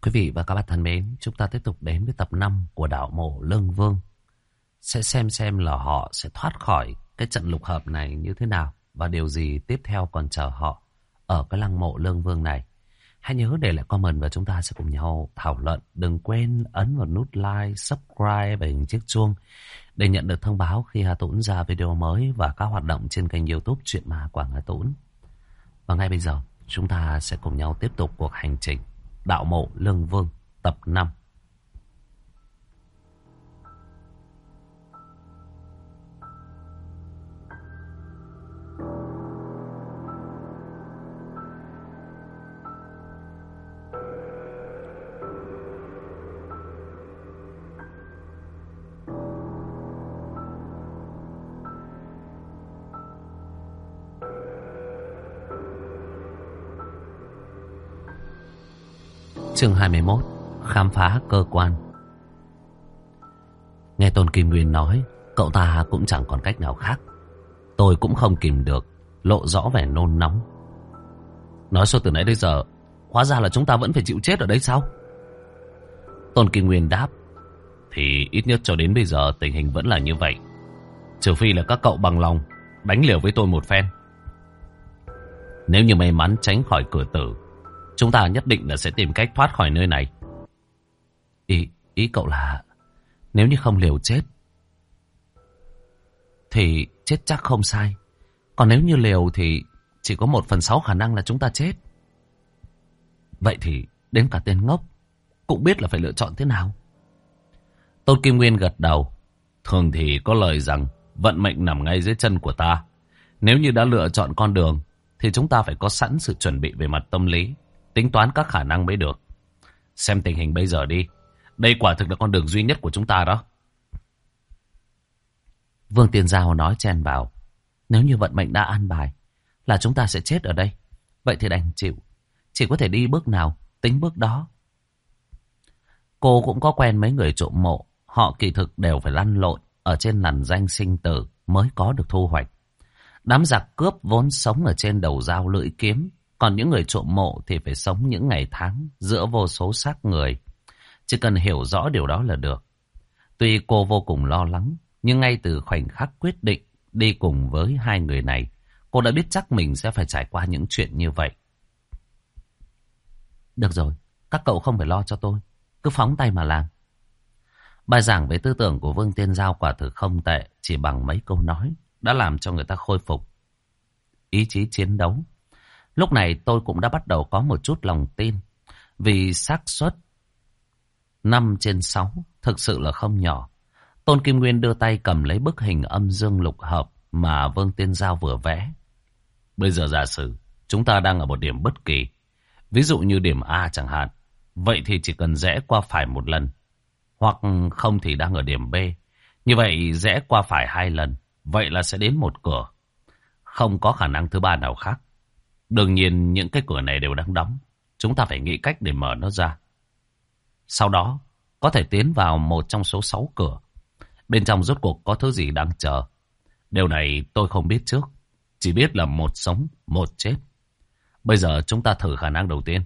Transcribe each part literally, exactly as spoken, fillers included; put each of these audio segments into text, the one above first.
Quý vị và các bạn thân mến, chúng ta tiếp tục đến với tập năm của đảo mộ Lương Vương. Sẽ xem xem là họ sẽ thoát khỏi cái trận lục hợp này như thế nào và điều gì tiếp theo còn chờ họ ở cái lăng mộ Lương Vương này. Hãy nhớ để lại comment và chúng ta sẽ cùng nhau thảo luận. Đừng quên ấn vào nút like, subscribe và hình chiếc chuông để nhận được thông báo khi Hà Tũng ra video mới và các hoạt động trên kênh YouTube Chuyện Ma Quảng Hà Tũng. Và ngay bây giờ chúng ta sẽ cùng nhau tiếp tục cuộc hành trình Đạo mộ Lương Vương tập năm. Chương hai mươi mốt. Khám phá cơ quan. Nghe Tôn Kim Nguyên nói, cậu ta cũng chẳng còn cách nào khác. Tôi cũng không kìm được, lộ rõ vẻ nôn nóng. Nói sao từ nãy đến giờ, hóa ra là chúng ta vẫn phải chịu chết ở đây sao? Tôn Kim Nguyên đáp, thì ít nhất cho đến bây giờ tình hình vẫn là như vậy. Trừ phi là các cậu bằng lòng đánh liều với tôi một phen. Nếu như may mắn tránh khỏi cửa tử, chúng ta nhất định là sẽ tìm cách thoát khỏi nơi này. Ý, ý cậu là nếu như không liều chết thì chết chắc không sai. Còn nếu như liều thì chỉ có một phần sáu khả năng là chúng ta chết. Vậy thì đến cả tên ngốc cũng biết là phải lựa chọn thế nào. Tôn Kim Nguyên gật đầu. Thường thì có lời rằng vận mệnh nằm ngay dưới chân của ta. Nếu như đã lựa chọn con đường thì chúng ta phải có sẵn sự chuẩn bị về mặt tâm lý, tính toán các khả năng mới được. Xem tình hình bây giờ đi. Đây quả thực là con đường duy nhất của chúng ta đó. Vương Tiên Giao nói chen vào. Nếu như vận mệnh đã an bài là chúng ta sẽ chết ở đây, vậy thì đành chịu. Chỉ có thể đi bước nào tính bước đó. Cô cũng có quen mấy người trộm mộ. Họ kỳ thực đều phải lăn lộn ở trên lằn danh sinh tử mới có được thu hoạch. Đám giặc cướp vốn sống ở trên đầu dao lưỡi kiếm. Còn những người trộm mộ thì phải sống những ngày tháng giữa vô số xác người. Chỉ cần hiểu rõ điều đó là được. Tuy cô vô cùng lo lắng, nhưng ngay từ khoảnh khắc quyết định đi cùng với hai người này, cô đã biết chắc mình sẽ phải trải qua những chuyện như vậy. Được rồi, các cậu không phải lo cho tôi, cứ phóng tay mà làm. Bài giảng về tư tưởng của Vương Tiên Giao quả thực không tệ, chỉ bằng mấy câu nói đã làm cho người ta khôi phục ý chí chiến đấu. Lúc này tôi cũng đã bắt đầu có một chút lòng tin, vì xác suất năm trên sáu thực sự là không nhỏ. Tôn Kim Nguyên đưa tay cầm lấy bức hình âm dương lục hợp mà Vương Tiên Giao vừa vẽ. Bây giờ giả sử chúng ta đang ở một điểm bất kỳ, ví dụ như điểm A chẳng hạn, vậy thì chỉ cần rẽ qua phải một lần, hoặc không thì đang ở điểm B. Như vậy rẽ qua phải hai lần, vậy là sẽ đến một cửa. Không có khả năng thứ ba nào khác. Đương nhiên những cái cửa này đều đang đóng. Chúng ta phải nghĩ cách để mở nó ra. Sau đó có thể tiến vào một trong số sáu cửa. Bên trong rốt cuộc có thứ gì đang chờ. Điều này tôi không biết trước. Chỉ biết là một sống, một chết. Bây giờ chúng ta thử khả năng đầu tiên.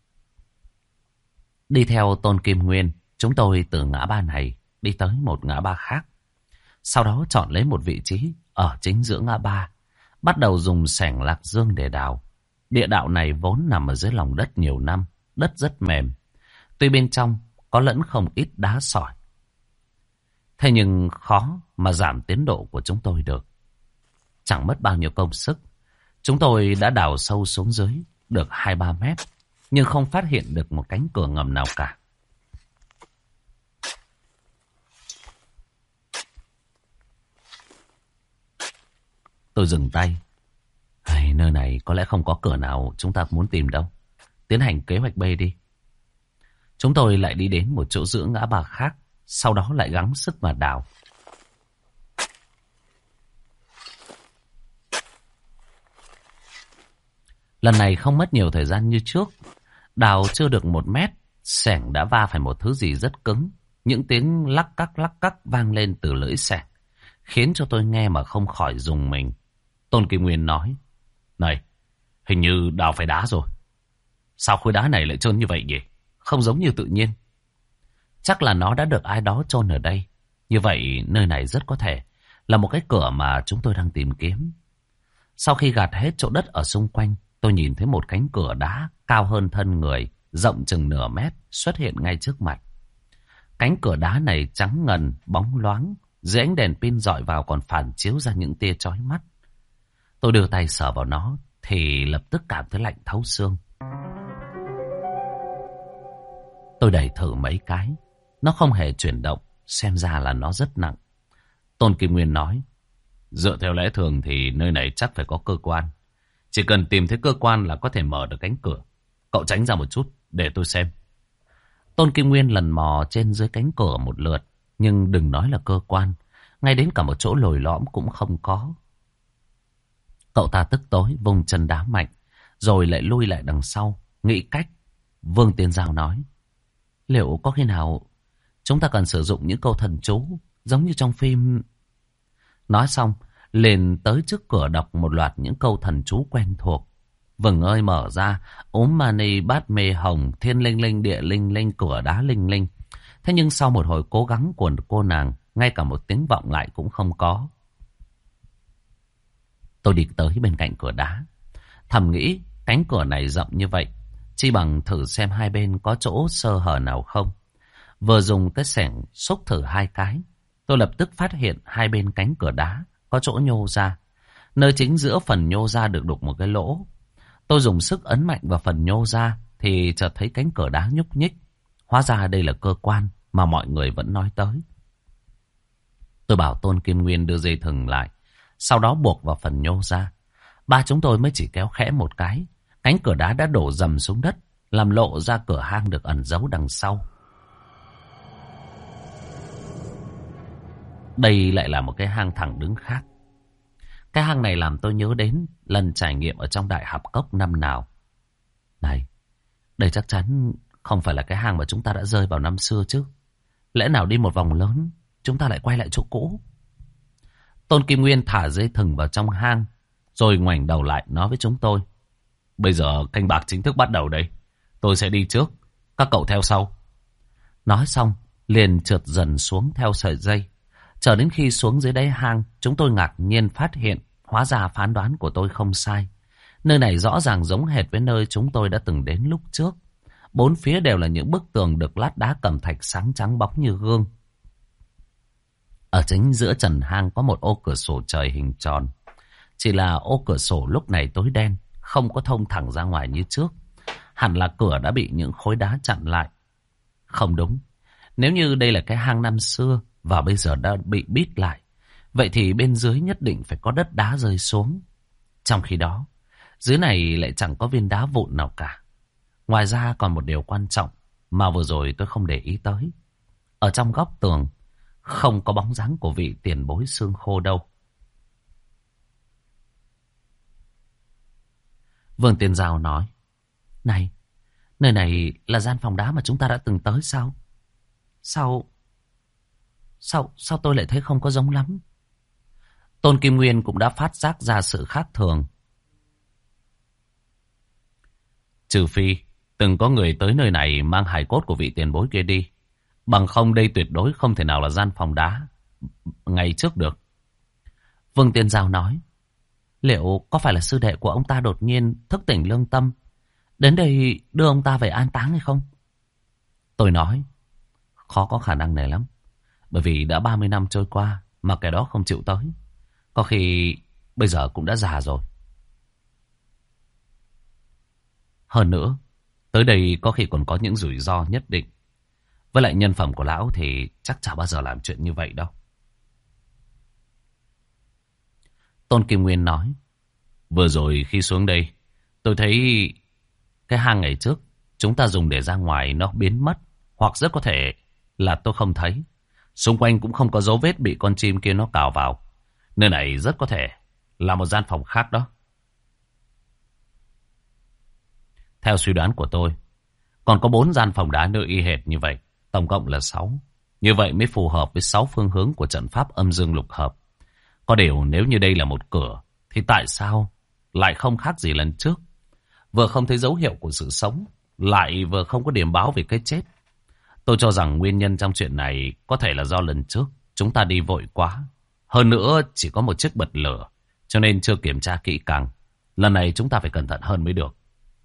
Đi theo Tôn Kim Nguyên, chúng tôi từ ngã ba này đi tới một ngã ba khác. Sau đó chọn lấy một vị trí ở chính giữa ngã ba. Bắt đầu dùng xẻng lạc dương để đào. Địa đạo này vốn nằm ở dưới lòng đất nhiều năm, đất rất mềm. Tuy bên trong có lẫn không ít đá sỏi. Thế nhưng khó mà giảm tiến độ của chúng tôi được. Chẳng mất bao nhiêu công sức. Chúng tôi đã đào sâu xuống dưới được hai ba mét, nhưng không phát hiện được một cánh cửa ngầm nào cả. Tôi dừng tay. Ai, nơi này có lẽ không có cửa nào chúng ta muốn tìm đâu. Tiến hành kế hoạch B đi. Chúng tôi lại đi đến một chỗ giữa ngã ba khác. Sau đó lại gắng sức mà đào. Lần này không mất nhiều thời gian như trước. Đào chưa được một mét, xẻng đã va phải một thứ gì rất cứng. Những tiếng lắc cắc lắc cắc vang lên từ lưỡi xẻng, khiến cho tôi nghe mà không khỏi rùng mình. Tôn Kim Nguyên nói, này, hình như đào phải đá rồi. Sao khối đá này lại trơn như vậy nhỉ? không giống như tự nhiên. Chắc là nó đã được ai đó chôn ở đây. Như vậy nơi này rất có thể là một cái cửa mà chúng tôi đang tìm kiếm. Sau khi gạt hết chỗ đất ở xung quanh, tôi nhìn thấy một cánh cửa đá cao hơn thân người, rộng chừng nửa mét xuất hiện ngay trước mặt. Cánh cửa đá này trắng ngần, bóng loáng, dưới ánh đèn pin rọi vào còn phản chiếu ra những tia chói mắt. Tôi đưa tay sờ vào nó thì lập tức cảm thấy lạnh thấu xương. Tôi đẩy thử mấy cái, nó không hề chuyển động, xem ra là nó rất nặng. Tôn Kim Nguyên nói, dựa theo lẽ thường thì nơi này chắc phải có cơ quan. Chỉ cần tìm thấy cơ quan là có thể mở được cánh cửa. Cậu tránh ra một chút để tôi xem. Tôn Kim Nguyên lần mò trên dưới cánh cửa một lượt, nhưng đừng nói là cơ quan, ngay đến cả một chỗ lồi lõm cũng không có. Cậu ta tức tối vùng chân đá mạnh, rồi lại lui lại đằng sau, nghĩ cách. Vương Tiên Giao nói, liệu có khi nào chúng ta cần sử dụng những câu thần chú giống như trong phim? Nói xong, liền tới trước cửa đọc một loạt những câu thần chú quen thuộc. Vừng ơi mở ra, ốm mani bát mê hồng, thiên linh linh địa linh linh, cửa đá linh linh. Thế nhưng sau một hồi cố gắng của cô nàng, ngay cả một tiếng vọng lại cũng không có. Tôi đi tới bên cạnh cửa đá, thầm nghĩ cánh cửa này rộng như vậy, chi bằng thử xem hai bên có chỗ sơ hở nào không. Vừa dùng cái xẻng xúc thử hai cái, tôi lập tức phát hiện hai bên cánh cửa đá có chỗ nhô ra. Nơi chính giữa phần nhô ra được đục một cái lỗ. Tôi dùng sức ấn mạnh vào phần nhô ra thì chợt thấy cánh cửa đá nhúc nhích. Hóa ra đây là cơ quan mà mọi người vẫn nói tới. Tôi bảo Tôn Kim Nguyên đưa dây thừng lại, sau đó buộc vào phần nhô ra. Ba chúng tôi mới chỉ kéo khẽ một cái, cánh cửa đá đã đổ dầm xuống đất, làm lộ ra cửa hang được ẩn giấu đằng sau. Đây lại là một cái hang thẳng đứng khác. Cái hang này làm tôi nhớ đến lần trải nghiệm ở trong Đại Hạp Cốc năm nào. Này, đây chắc chắn không phải là cái hang mà chúng ta đã rơi vào năm xưa chứ. Lẽ nào đi một vòng lớn, chúng ta lại quay lại chỗ cũ? Tôn Kim Nguyên thả dây thừng vào trong hang, rồi ngoảnh đầu lại nói với chúng tôi. Bây giờ canh bạc chính thức bắt đầu đây. Tôi sẽ đi trước, các cậu theo sau. Nói xong, liền trượt dần xuống theo sợi dây. Chờ đến khi xuống dưới đáy hang, chúng tôi ngạc nhiên phát hiện, hóa ra phán đoán của tôi không sai. Nơi này rõ ràng giống hệt với nơi chúng tôi đã từng đến lúc trước. Bốn phía đều là những bức tường được lát đá cẩm thạch sáng trắng bóng như gương. Ở chính giữa trần hang có một ô cửa sổ trời hình tròn. Chỉ là ô cửa sổ lúc này tối đen, không có thông thẳng ra ngoài như trước. Hẳn là cửa đã bị những khối đá chặn lại. Không đúng, nếu như đây là cái hang năm xưa và bây giờ đã bị bít lại, vậy thì bên dưới nhất định phải có đất đá rơi xuống. Trong khi đó, dưới này lại chẳng có viên đá vụn nào cả. Ngoài ra còn một điều quan trọng mà vừa rồi tôi không để ý tới. Ở trong góc tường không có bóng dáng của vị tiền bối xương khô đâu. Vương Tiên Giao nói, này, nơi này là gian phòng đá mà chúng ta đã từng tới sao? Sao? Sao, sao tôi lại thấy không có giống lắm? Tôn Kim Nguyên cũng đã phát giác ra sự khác thường. Trừ phi từng có người tới nơi này mang hài cốt của vị tiền bối kia đi. Bằng không đây tuyệt đối không thể nào là gian phòng đá ngày trước được. Vương Tiên Giao nói, liệu có phải là sư đệ của ông ta đột nhiên thức tỉnh lương tâm, đến đây đưa ông ta về an táng hay không? Tôi nói, khó có khả năng này lắm. Bởi vì đã ba mươi năm trôi qua mà kẻ đó không chịu tới. Có khi bây giờ cũng đã già rồi. Hơn nữa, tới đây có khi còn có những rủi ro nhất định. Với lại nhân phẩm của lão thì chắc chả bao giờ làm chuyện như vậy đâu. Tôn Kim Nguyên nói, vừa rồi khi xuống đây, tôi thấy cái hang ngày trước chúng ta dùng để ra ngoài nó biến mất. Hoặc rất có thể là tôi không thấy. Xung quanh cũng không có dấu vết bị con chim kia nó cào vào. Nơi này rất có thể là một gian phòng khác đó. Theo suy đoán của tôi, còn có bốn gian phòng đá nữa y hệt như vậy. Tổng cộng là sáu. Như vậy mới phù hợp với sáu phương hướng của trận pháp âm dương lục hợp. Có điều nếu như đây là một cửa, thì tại sao lại không khác gì lần trước? Vừa không thấy dấu hiệu của sự sống, lại vừa không có điểm báo về cái chết. Tôi cho rằng nguyên nhân trong chuyện này có thể là do lần trước chúng ta đi vội quá. Hơn nữa chỉ có một chiếc bật lửa, cho nên chưa kiểm tra kỹ càng. Lần này chúng ta phải cẩn thận hơn mới được.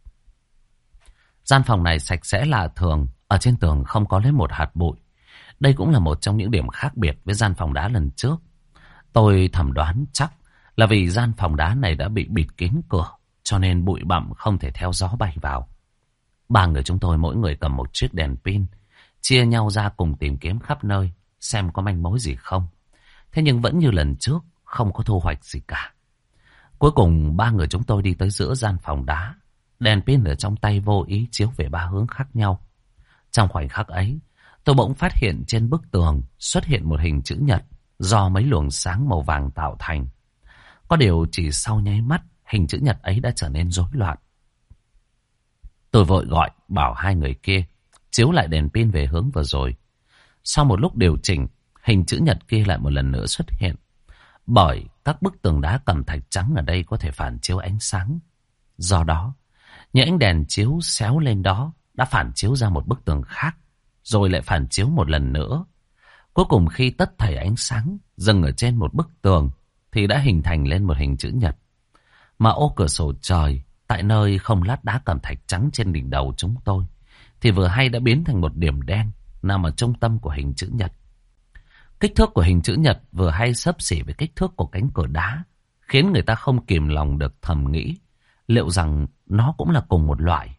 Gian phòng này sạch sẽ lạ thường, ở trên tường không có lấy một hạt bụi. Đây cũng là một trong những điểm khác biệt với gian phòng đá lần trước. Tôi thẩm đoán chắc là vì gian phòng đá này đã bị bịt kín cửa, cho nên bụi bặm không thể theo gió bay vào. Ba người chúng tôi mỗi người cầm một chiếc đèn pin, chia nhau ra cùng tìm kiếm khắp nơi, xem có manh mối gì không. Thế nhưng vẫn như lần trước, không có thu hoạch gì cả. Cuối cùng ba người chúng tôi đi tới giữa gian phòng đá. Đèn pin ở trong tay vô ý chiếu về ba hướng khác nhau. Trong khoảnh khắc ấy, tôi bỗng phát hiện trên bức tường xuất hiện một hình chữ nhật do mấy luồng sáng màu vàng tạo thành. Có điều chỉ sau nháy mắt, hình chữ nhật ấy đã trở nên rối loạn. Tôi vội gọi bảo hai người kia chiếu lại đèn pin về hướng vừa rồi. Sau một lúc điều chỉnh, hình chữ nhật kia lại một lần nữa xuất hiện. Bởi các bức tường đá cẩm thạch trắng ở đây có thể phản chiếu ánh sáng. Do đó, những ánh đèn chiếu xéo lên đó đã phản chiếu ra một bức tường khác, rồi lại phản chiếu một lần nữa. Cuối cùng khi tất thảy ánh sáng dừng ở trên một bức tường thì đã hình thành lên một hình chữ nhật. Mà ô cửa sổ trời tại nơi không lát đá cẩm thạch trắng trên đỉnh đầu chúng tôi thì vừa hay đã biến thành một điểm đen nằm ở trung tâm của hình chữ nhật. Kích thước của hình chữ nhật vừa hay xấp xỉ với kích thước của cánh cửa đá, khiến người ta không kìm lòng được thầm nghĩ liệu rằng nó cũng là cùng một loại.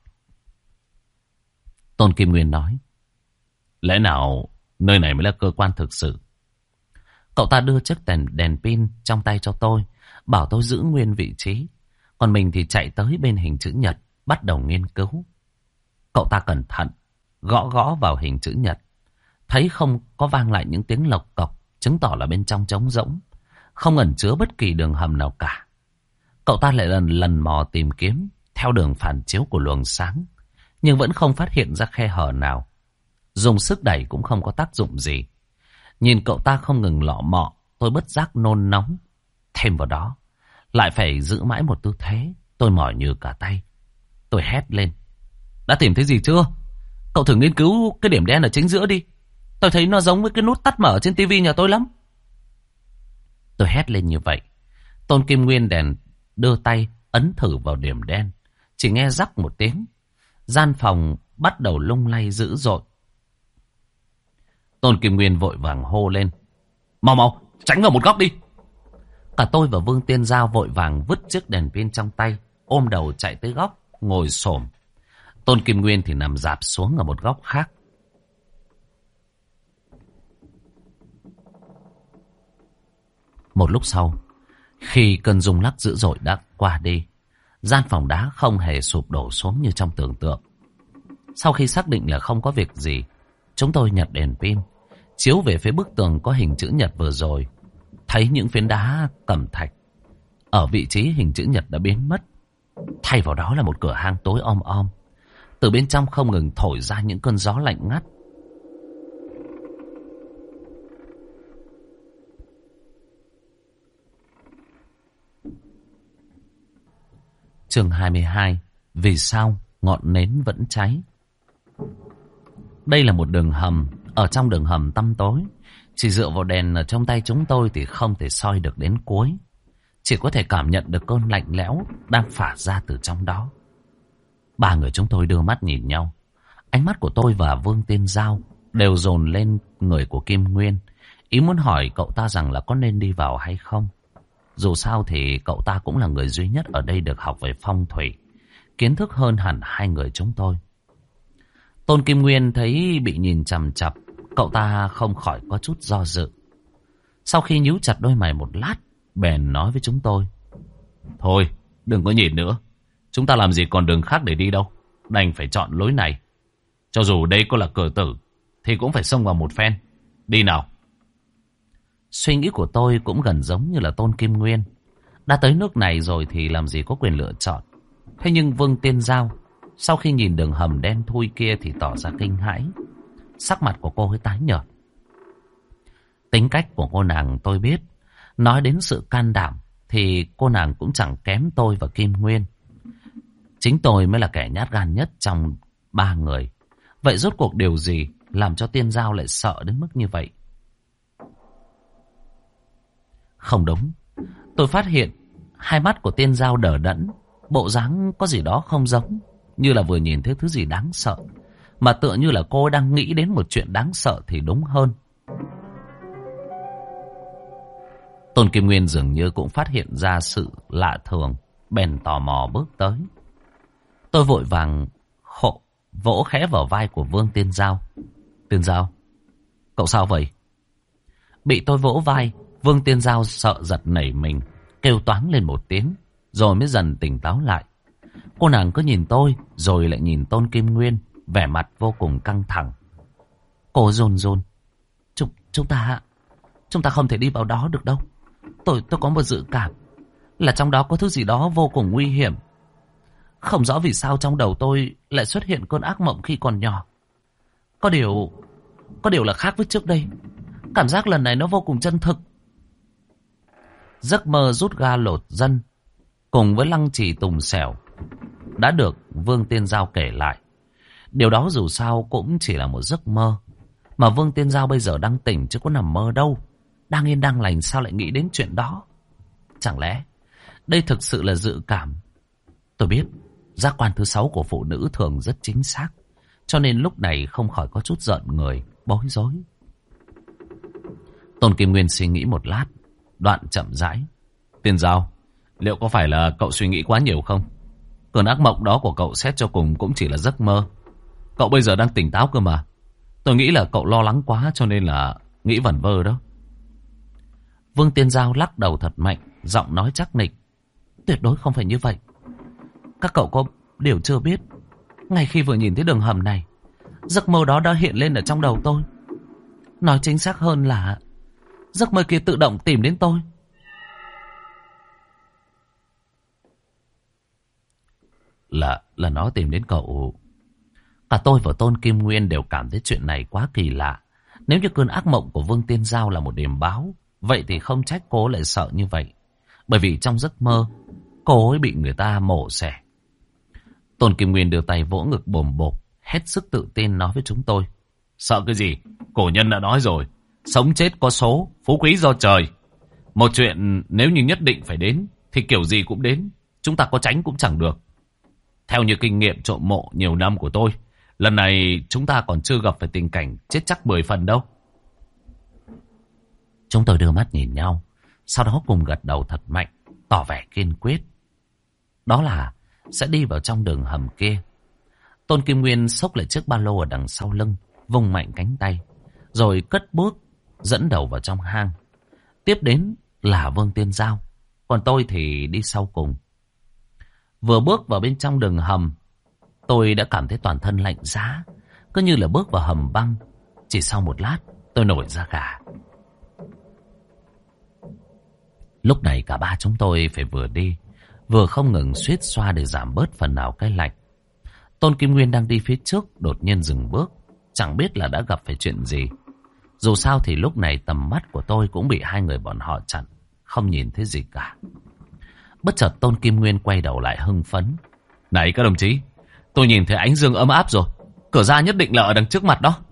Tôn Kim Nguyên nói, lẽ nào nơi này mới là cơ quan thực sự? Cậu ta đưa chiếc đèn, đèn pin trong tay cho tôi, bảo tôi giữ nguyên vị trí. Còn mình thì chạy tới bên hình chữ nhật, bắt đầu nghiên cứu. Cậu ta cẩn thận, gõ gõ vào hình chữ nhật. Thấy không có vang lại những tiếng lộc cọc, chứng tỏ là bên trong trống rỗng, không ẩn chứa bất kỳ đường hầm nào cả. Cậu ta lại lần lần mò tìm kiếm theo đường phản chiếu của luồng sáng, nhưng vẫn không phát hiện ra khe hở nào. Dùng sức đẩy cũng không có tác dụng gì. Nhìn cậu ta không ngừng lọ mọ, tôi bất giác nôn nóng. Thêm vào đó, lại phải giữ mãi một tư thế, tôi mỏi như cả tay. Tôi hét lên, đã tìm thấy gì chưa? Cậu thử nghiên cứu cái điểm đen ở chính giữa đi. Tôi thấy nó giống với cái nút tắt mở trên tivi nhà tôi lắm. Tôi hét lên như vậy. Tôn Kim Nguyên đèn đưa tay ấn thử vào điểm đen. Chỉ nghe rắc một tiếng, gian phòng bắt đầu lung lay dữ dội. Tôn Kim Nguyên vội vàng hô lên, mau mau tránh vào một góc đi. Cả tôi và Vương Tiên Giao vội vàng vứt chiếc đèn pin trong tay, ôm đầu chạy tới góc, ngồi xổm. Tôn Kim Nguyên thì nằm rạp xuống ở một góc khác. Một lúc sau, khi cơn rung lắc dữ dội đã qua đi, gian phòng đá không hề sụp đổ xuống như trong tưởng tượng. Sau khi xác định là không có việc gì, chúng tôi nhặt đèn pin, chiếu về phía bức tường có hình chữ nhật vừa rồi. Thấy những phiến đá cẩm thạch ở vị trí hình chữ nhật đã biến mất. Thay vào đó là một cửa hang tối om om. Từ bên trong không ngừng thổi ra những cơn gió lạnh ngắt. Chương hai mươi hai. Vì sao ngọn nến vẫn cháy? Đây là một đường hầm. Ở trong đường hầm tăm tối, chỉ dựa vào đèn ở trong tay chúng tôi thì không thể soi được đến cuối. Chỉ có thể cảm nhận được cơn lạnh lẽo đang phả ra từ trong đó. Ba người chúng tôi đưa mắt nhìn nhau. Ánh mắt của tôi và Vương Tiên Giao đều dồn lên người của Kim Nguyên, ý muốn hỏi cậu ta rằng là có nên đi vào hay không. Dù sao thì cậu ta cũng là người duy nhất ở đây được học về phong thủy, kiến thức hơn hẳn hai người chúng tôi. Tôn Kim Nguyên thấy bị nhìn chằm chằm, cậu ta không khỏi có chút do dự. Sau khi nhíu chặt đôi mày một lát, bèn nói với chúng tôi, thôi đừng có nhìn nữa, chúng ta làm gì còn đường khác để đi đâu, đành phải chọn lối này. Cho dù đây có là cửa tử thì cũng phải xông vào một phen. Đi nào. Suy nghĩ của tôi cũng gần giống như là Tôn Kim Nguyên. Đã tới nước này rồi thì làm gì có quyền lựa chọn. Thế nhưng Vương Tiên Giao sau khi nhìn đường hầm đen thui kia thì tỏ ra kinh hãi. Sắc mặt của cô ấy tái nhợt. Tính cách của cô nàng tôi biết. Nói đến sự can đảm thì cô nàng cũng chẳng kém tôi và Kim Nguyên. Chính tôi mới là kẻ nhát gan nhất trong Ba người. Vậy rốt cuộc điều gì làm cho Tiên Giao lại sợ đến mức như vậy? Không đúng. Tôi phát hiện hai mắt của Tiên Giao đờ đẫn, bộ dáng có gì đó không giống, như là vừa nhìn thấy thứ gì đáng sợ, mà tựa như là cô đang nghĩ đến một chuyện đáng sợ thì đúng hơn. Tôn Kim Nguyên dường như cũng phát hiện ra sự lạ thường, bèn tò mò bước tới. Tôi vội vàng khổ, vỗ khẽ vào vai của Vương Tiên Giao. Tiên Giao, cậu sao vậy? Bị tôi vỗ vai, Vương Tiên Giao sợ giật nảy mình, kêu toáng lên một tiếng, rồi mới dần tỉnh táo lại. Cô nàng cứ nhìn tôi, rồi lại nhìn Tôn Kim Nguyên, vẻ mặt vô cùng căng thẳng. Cô run run. Chúng, chúng ta, chúng ta không thể đi vào đó được đâu. Tôi, tôi có một dự cảm là trong đó có thứ gì đó vô cùng nguy hiểm. Không rõ vì sao trong đầu tôi lại xuất hiện cơn ác mộng khi còn nhỏ. Có điều, có điều là khác với trước đây. Cảm giác lần này nó vô cùng chân thực. Giấc mơ rút ga lột dân cùng với lăng trì tùng xẻo đã được Vương Tiên Giao kể lại. Điều đó dù sao cũng chỉ là một giấc mơ, mà Vương Tiên Giao bây giờ đang tỉnh chứ có nằm mơ đâu. Đang yên đang lành sao lại nghĩ đến chuyện đó? Chẳng lẽ đây thực sự là dự cảm? Tôi biết giác quan thứ sáu của phụ nữ thường rất chính xác, cho nên lúc này không khỏi có chút giận người, bối rối. Tôn Kim Nguyên suy nghĩ một lát, đoạn chậm rãi. Tiên Giao, liệu có phải là cậu suy nghĩ quá nhiều không? Cơn ác mộng đó của cậu xét cho cùng cũng chỉ là giấc mơ. Cậu bây giờ đang tỉnh táo cơ mà. Tôi nghĩ là cậu lo lắng quá cho nên là nghĩ vẩn vơ đó. Vương Tiên Giao lắc đầu thật mạnh, giọng nói chắc nịch. Tuyệt đối không phải như vậy. Các cậu có điều chưa biết. Ngay khi vừa nhìn thấy đường hầm này, giấc mơ đó đã hiện lên ở trong đầu tôi. Nói chính xác hơn là giấc mơ kia tự động tìm đến tôi. Là, là nó tìm đến cậu. Cả tôi và Tôn Kim Nguyên đều cảm thấy chuyện này quá kỳ lạ. Nếu như cơn ác mộng của Vương Tiên Giao là một điềm báo, vậy thì không trách cô lại sợ như vậy. Bởi vì trong giấc mơ, cô ấy bị người ta mổ xẻ. Tôn Kim Nguyên đưa tay vỗ ngực bồm bộp, hết sức tự tin nói với chúng tôi. Sợ cái gì? Cổ nhân đã nói rồi. Sống chết có số, phú quý do trời. Một chuyện nếu như nhất định phải đến, thì kiểu gì cũng đến. Chúng ta có tránh cũng chẳng được. Theo như kinh nghiệm trộm mộ nhiều năm của tôi, lần này chúng ta còn chưa gặp phải tình cảnh chết chắc mười phần đâu. Chúng tôi đưa mắt nhìn nhau, sau đó cùng gật đầu thật mạnh, tỏ vẻ kiên quyết. Đó là sẽ đi vào trong đường hầm kia. Tôn Kim Nguyên xốc lại chiếc ba lô ở đằng sau lưng, vung mạnh cánh tay, rồi cất bước dẫn đầu vào trong hang. Tiếp đến là Vương Tiên Giao, còn tôi thì đi sau cùng. Vừa bước vào bên trong đường hầm, tôi đã cảm thấy toàn thân lạnh giá, cứ như là bước vào hầm băng. Chỉ sau một lát, tôi nổi da gà. Lúc này cả ba chúng tôi phải vừa đi, vừa không ngừng suýt xoa để giảm bớt phần nào cái lạnh. Tôn Kim Nguyên đang đi phía trước, đột nhiên dừng bước, chẳng biết là đã gặp phải chuyện gì. Dù sao thì lúc này tầm mắt của tôi cũng bị hai người bọn họ chặn, không nhìn thấy gì cả. Bất chợt Tôn Kim Nguyên quay đầu lại hưng phấn. Này các đồng chí, tôi nhìn thấy ánh dương ấm áp rồi. Cửa ra nhất định là ở đằng trước mặt đó.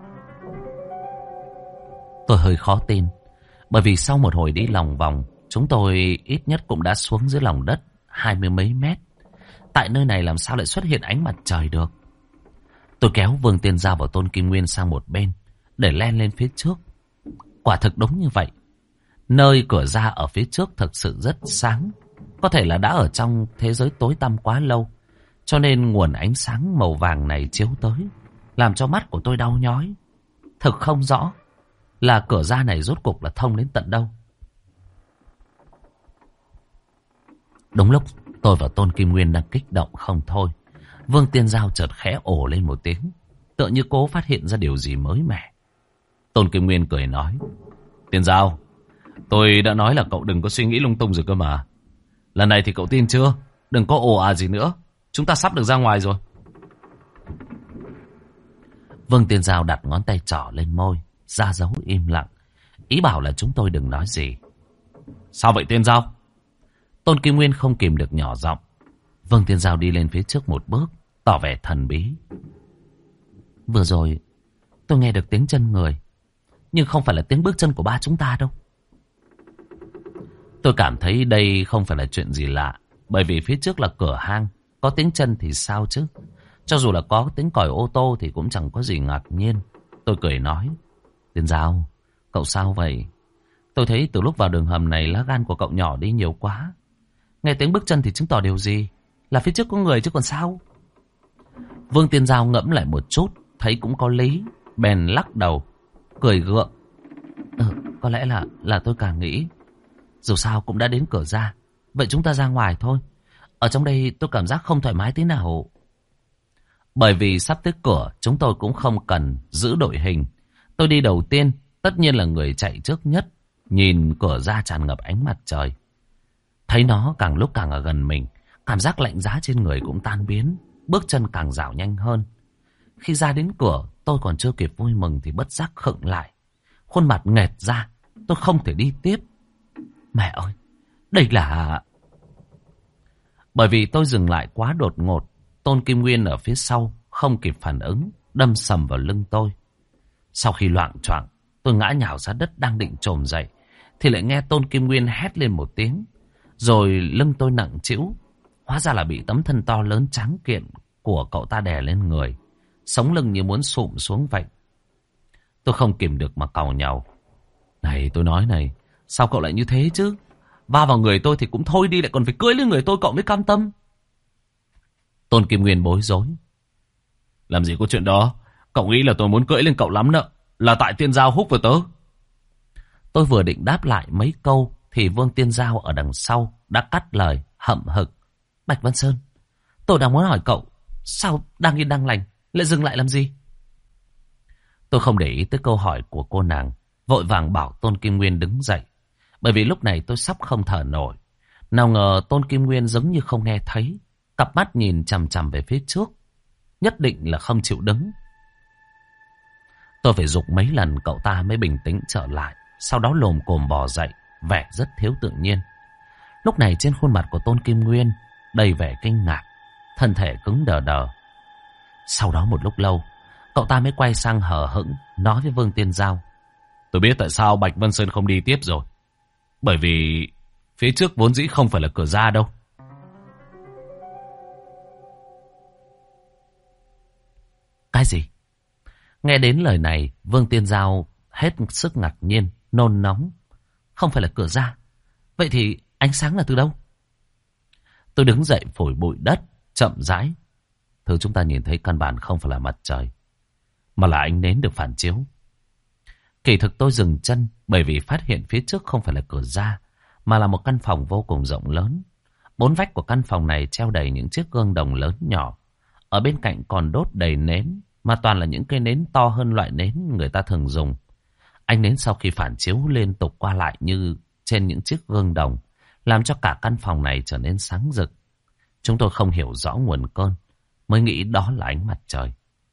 Tôi hơi khó tin, bởi vì sau một hồi đi lòng vòng, chúng tôi ít nhất cũng đã xuống dưới lòng đất hai mươi mấy mét. Tại nơi này làm sao lại xuất hiện ánh mặt trời được? Tôi kéo Vương Tiên Giao và Tôn Kim Nguyên sang một bên để len lên phía trước. Quả thực đúng như vậy. Nơi cửa ra ở phía trước thực sự rất sáng. Có thể là đã ở trong thế giới tối tăm quá lâu, cho nên nguồn ánh sáng màu vàng này chiếu tới, làm cho mắt của tôi đau nhói. Thực không rõ là cửa ra này rốt cuộc là thông đến tận đâu. Đúng lúc tôi và Tôn Kim Nguyên đang kích động không thôi, Vương Tiên Giao chợt khẽ ồ lên một tiếng, tựa như cố phát hiện ra điều gì mới mẻ. Tôn Kim Nguyên cười nói, Tiên Giao, tôi đã nói là cậu đừng có suy nghĩ lung tung rồi cơ mà. Lần này thì cậu tin chưa? Đừng có ồ à gì nữa. Chúng ta sắp được ra ngoài rồi. Vương Tiên Giao đặt ngón tay trỏ lên môi, ra dấu im lặng, ý bảo là chúng tôi đừng nói gì. Sao vậy Tiên Giao? Tôn Kim Nguyên không kìm được nhỏ giọng. Vương Tiên Giao đi lên phía trước một bước, tỏ vẻ thần bí. Vừa rồi tôi nghe được tiếng chân người, nhưng không phải là tiếng bước chân của ba chúng ta đâu. Tôi cảm thấy đây không phải là chuyện gì lạ, bởi vì phía trước là cửa hang, có tiếng chân thì sao chứ. Cho dù là có tiếng còi ô tô thì cũng chẳng có gì ngạc nhiên. Tôi cười nói, Tiên Giao, cậu sao vậy? Tôi thấy từ lúc vào đường hầm này lá gan của cậu nhỏ đi nhiều quá. Nghe tiếng bước chân thì chứng tỏ điều gì? Là phía trước có người chứ còn sao? Vương Tiên Giao ngẫm lại một chút, thấy cũng có lý, bèn lắc đầu, cười gượng. Ừ, có lẽ là là tôi càng nghĩ. Dù sao cũng đã đến cửa ra, vậy chúng ta ra ngoài thôi. Ở trong đây tôi cảm giác không thoải mái tí nào. Bởi vì sắp tới cửa, chúng tôi cũng không cần giữ đội hình. Tôi đi đầu tiên, tất nhiên là người chạy trước nhất. Nhìn cửa ra tràn ngập ánh mặt trời. Thấy nó càng lúc càng ở gần mình, cảm giác lạnh giá trên người cũng tan biến, bước chân càng dạo nhanh hơn. Khi ra đến cửa, tôi còn chưa kịp vui mừng thì bất giác khựng lại. Khuôn mặt nghẹt ra, tôi không thể đi tiếp. Mẹ ơi, đây là... Bởi vì tôi dừng lại quá đột ngột, Tôn Kim Nguyên ở phía sau không kịp phản ứng, đâm sầm vào lưng tôi. Sau khi loạng choạng, tôi ngã nhào ra đất đang định chồm dậy, thì lại nghe Tôn Kim Nguyên hét lên một tiếng. Rồi lưng tôi nặng trĩu, hóa ra là bị tấm thân to lớn tráng kiện của cậu ta đè lên người. Sống lưng như muốn sụm xuống vậy. Tôi không kìm được mà càu nhàu. Này tôi nói này, sao cậu lại như thế chứ? Va vào người tôi thì cũng thôi đi, lại còn phải cưỡi lên người tôi cậu mới cam tâm. Tôn Kim Nguyên bối rối. Làm gì có chuyện đó, cậu nghĩ là tôi muốn cưỡi lên cậu lắm nợ. Là tại Tiên Giao húc vào tớ. Tôi vừa định đáp lại mấy câu thì Vương Tiên Giao ở đằng sau đã cắt lời hậm hực. Bạch Vân Sơn, tôi đang muốn hỏi cậu, sao đang yên đang lành lại dừng lại làm gì? Tôi không để ý tới câu hỏi của cô nàng, vội vàng bảo Tôn Kim Nguyên đứng dậy. Bởi vì lúc này tôi sắp không thở nổi. Nào ngờ Tôn Kim Nguyên giống như không nghe thấy, cặp mắt nhìn chằm chằm về phía trước, nhất định là không chịu đứng. Tôi phải giục mấy lần cậu ta mới bình tĩnh trở lại, sau đó lồm cồm bò dậy, vẻ rất thiếu tự nhiên. Lúc này trên khuôn mặt của Tôn Kim Nguyên đầy vẻ kinh ngạc, thân thể cứng đờ đờ. Sau đó một lúc lâu, cậu ta mới quay sang hờ hững nói với Vương Tiên Giao. Tôi biết tại sao Bạch Vân Sơn không đi tiếp rồi. Bởi vì phía trước vốn dĩ không phải là cửa ra đâu. Cái gì? Nghe đến lời này, Vương Tiên Giao hết sức ngạc nhiên, nôn nóng. Không phải là cửa ra, vậy thì ánh sáng là từ đâu? Tôi đứng dậy phủi bụi đất, chậm rãi. Thứ chúng ta nhìn thấy căn bản không phải là mặt trời, mà là ánh nến được phản chiếu. Kỳ thực tôi dừng chân bởi vì phát hiện phía trước không phải là cửa ra, mà là một căn phòng vô cùng rộng lớn. Bốn vách của căn phòng này treo đầy những chiếc gương đồng lớn nhỏ. Ở bên cạnh còn đốt đầy nến, mà toàn là những cây nến to hơn loại nến người ta thường dùng. Ánh nến sau khi phản chiếu liên tục qua lại như trên những chiếc gương đồng, làm cho cả căn phòng này trở nên sáng rực. Chúng tôi không hiểu rõ nguồn cơn, mới nghĩ đó là ánh mặt trời.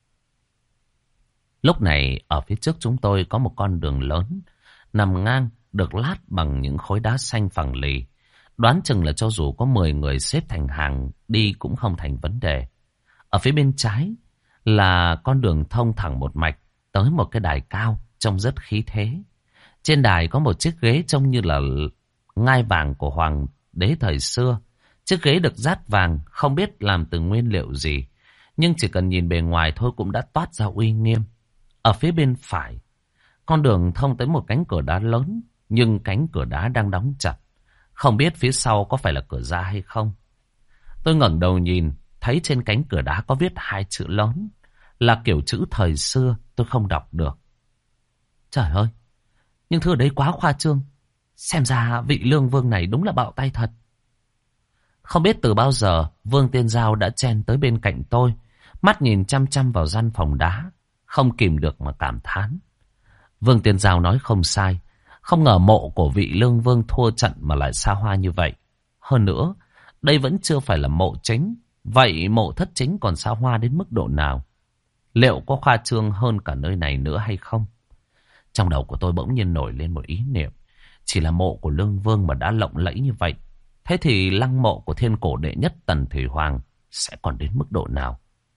Lúc này ở phía trước chúng tôi có một con đường lớn, nằm ngang, được lát bằng những khối đá xanh phẳng lì. Đoán chừng là cho dù có mười người xếp thành hàng đi cũng không thành vấn đề. Ở phía bên trái là con đường thông thẳng một mạch tới một cái đài cao trông rất khí thế. Trên đài có một chiếc ghế trông như là ngai vàng của hoàng đế thời xưa. Chiếc ghế được dát vàng, không biết làm từ nguyên liệu gì, nhưng chỉ cần nhìn bề ngoài thôi cũng đã toát ra uy nghiêm. Ở phía bên phải, con đường thông tới một cánh cửa đá lớn, nhưng cánh cửa đá đang đóng chặt. Không biết phía sau có phải là cửa ra hay không. Tôi ngẩng đầu nhìn, thấy trên cánh cửa đá có viết hai chữ lớn, là kiểu chữ thời xưa tôi không đọc được. Trời ơi, nhưng thứ ở đây quá khoa trương. Xem ra vị Lương Vương này đúng là bạo tay thật. Không biết từ bao giờ Vương Tiên Giao đã chen tới bên cạnh tôi, mắt nhìn chăm chăm vào gian phòng đá, không kìm được mà cảm thán. Vương Tiên Giao nói không sai, không ngờ mộ của vị Lương Vương thua trận mà lại xa hoa như vậy. Hơn nữa, đây vẫn chưa phải là mộ chính, vậy mộ thất chính còn xa hoa đến mức độ nào? Liệu có khoa trương hơn cả nơi này nữa hay không? Trong đầu của tôi bỗng nhiên nổi lên một ý niệm. Chỉ là mộ của Lương Vương mà đã lộng lẫy như vậy, thế thì lăng mộ của thiên cổ đệ nhất Tần Thủy Hoàng sẽ còn đến mức độ nào?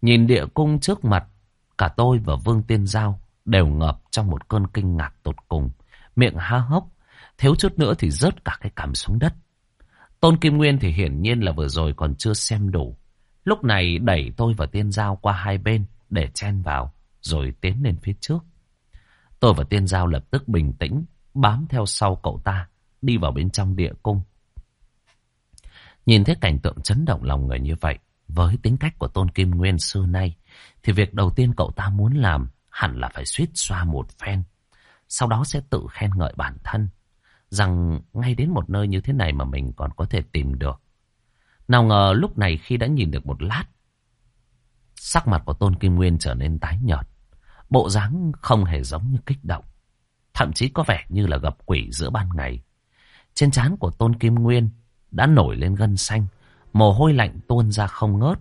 Nhìn địa cung trước mặt, cả tôi và Vương Tiên Giao đều ngập trong một cơn kinh ngạc tột cùng. Miệng há hốc, thiếu chút nữa thì rớt cả cái cằm xuống đất. Tôn Kim Nguyên thì hiển nhiên là vừa rồi còn chưa xem đủ. Lúc này đẩy tôi và Tiên Giao qua hai bên để chen vào, rồi tiến lên phía trước. Tôi và Tiên Giao lập tức bình tĩnh, bám theo sau cậu ta, đi vào bên trong địa cung. Nhìn thấy cảnh tượng chấn động lòng người như vậy, với tính cách của Tôn Kim Nguyên xưa nay, thì việc đầu tiên cậu ta muốn làm hẳn là phải suýt xoa một phen. Sau đó sẽ tự khen ngợi bản thân, rằng ngay đến một nơi như thế này mà mình còn có thể tìm được. Nào ngờ lúc này khi đã nhìn được một lát, sắc mặt của Tôn Kim Nguyên trở nên tái nhợt. Bộ dáng không hề giống như kích động, thậm chí có vẻ như là gặp quỷ giữa ban ngày. Trên trán của Tôn Kim Nguyên đã nổi lên gân xanh, mồ hôi lạnh tuôn ra không ngớt.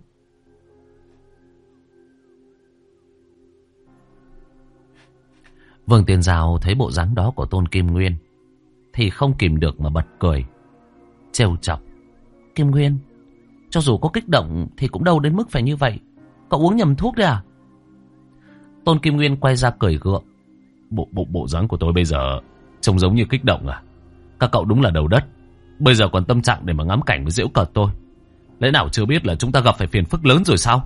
Vương Tiên Giao thấy bộ dáng đó của Tôn Kim Nguyên thì không kìm được mà bật cười, trêu chọc. Kim Nguyên, cho dù có kích động thì cũng đâu đến mức phải như vậy. Cậu uống nhầm thuốc đấy à? Tôn Kim Nguyên quay ra cười gượng. Bộ, bộ, bộ dáng của tôi bây giờ trông giống như kích động à? Các cậu đúng là đầu đất. Bây giờ còn tâm trạng để mà ngắm cảnh với giễu cợt tôi. Lẽ nào chưa biết là chúng ta gặp phải phiền phức lớn rồi sao?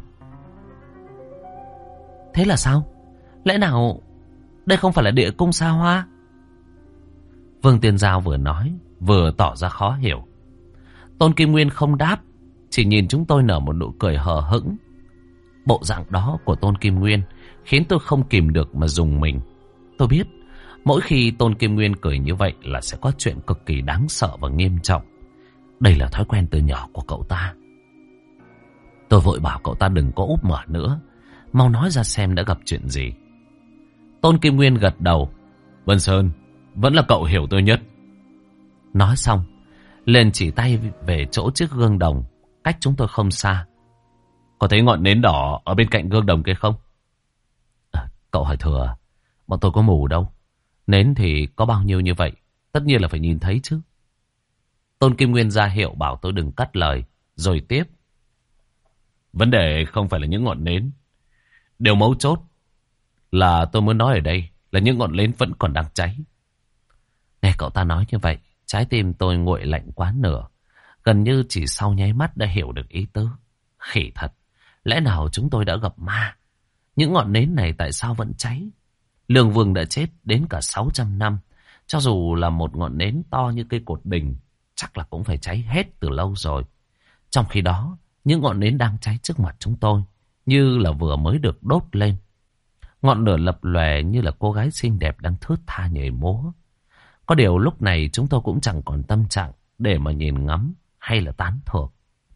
Thế là sao? Lẽ nào đây không phải là địa cung xa hoa? Vương Tiên Giao vừa nói vừa tỏ ra khó hiểu. Tôn Kim Nguyên không đáp, chỉ nhìn chúng tôi nở một nụ cười hờ hững. Bộ dạng đó của Tôn Kim Nguyên khiến tôi không kìm được mà rùng mình. Tôi biết mỗi khi Tôn Kim Nguyên cười như vậy là sẽ có chuyện cực kỳ đáng sợ và nghiêm trọng. Đây là thói quen từ nhỏ của cậu ta. Tôi vội bảo cậu ta đừng có úp mở nữa, mau nói ra xem đã gặp chuyện gì. Tôn Kim Nguyên gật đầu. Vân Sơn, vẫn là cậu hiểu tôi nhất. Nói xong liền chỉ tay về chỗ chiếc gương đồng cách chúng tôi không xa. Có thấy ngọn nến đỏ ở bên cạnh gương đồng kia không? À, cậu hỏi thừa, bọn tôi có mù đâu. Nến thì có bao nhiêu như vậy, tất nhiên là phải nhìn thấy chứ. Tôn Kim Nguyên ra hiệu bảo tôi đừng cắt lời, rồi tiếp. Vấn đề không phải là những ngọn nến. Điều mấu chốt là tôi muốn nói ở đây là những ngọn nến vẫn còn đang cháy. Nghe cậu ta nói như vậy, trái tim tôi nguội lạnh quá nửa. Gần như chỉ sau nháy mắt đã hiểu được ý tứ. Khỉ thật, lẽ nào chúng tôi đã gặp ma? Những ngọn nến này tại sao vẫn cháy? Lương Vương đã chết đến cả sáu trăm năm. Cho dù là một ngọn nến to như cây cột đình, chắc là cũng phải cháy hết từ lâu rồi. Trong khi đó, những ngọn nến đang cháy trước mặt chúng tôi như là vừa mới được đốt lên. Ngọn lửa lập lòe như là cô gái xinh đẹp đang thướt tha nhảy múa. Có điều lúc này chúng tôi cũng chẳng còn tâm trạng để mà nhìn ngắm hay là tán thưởng.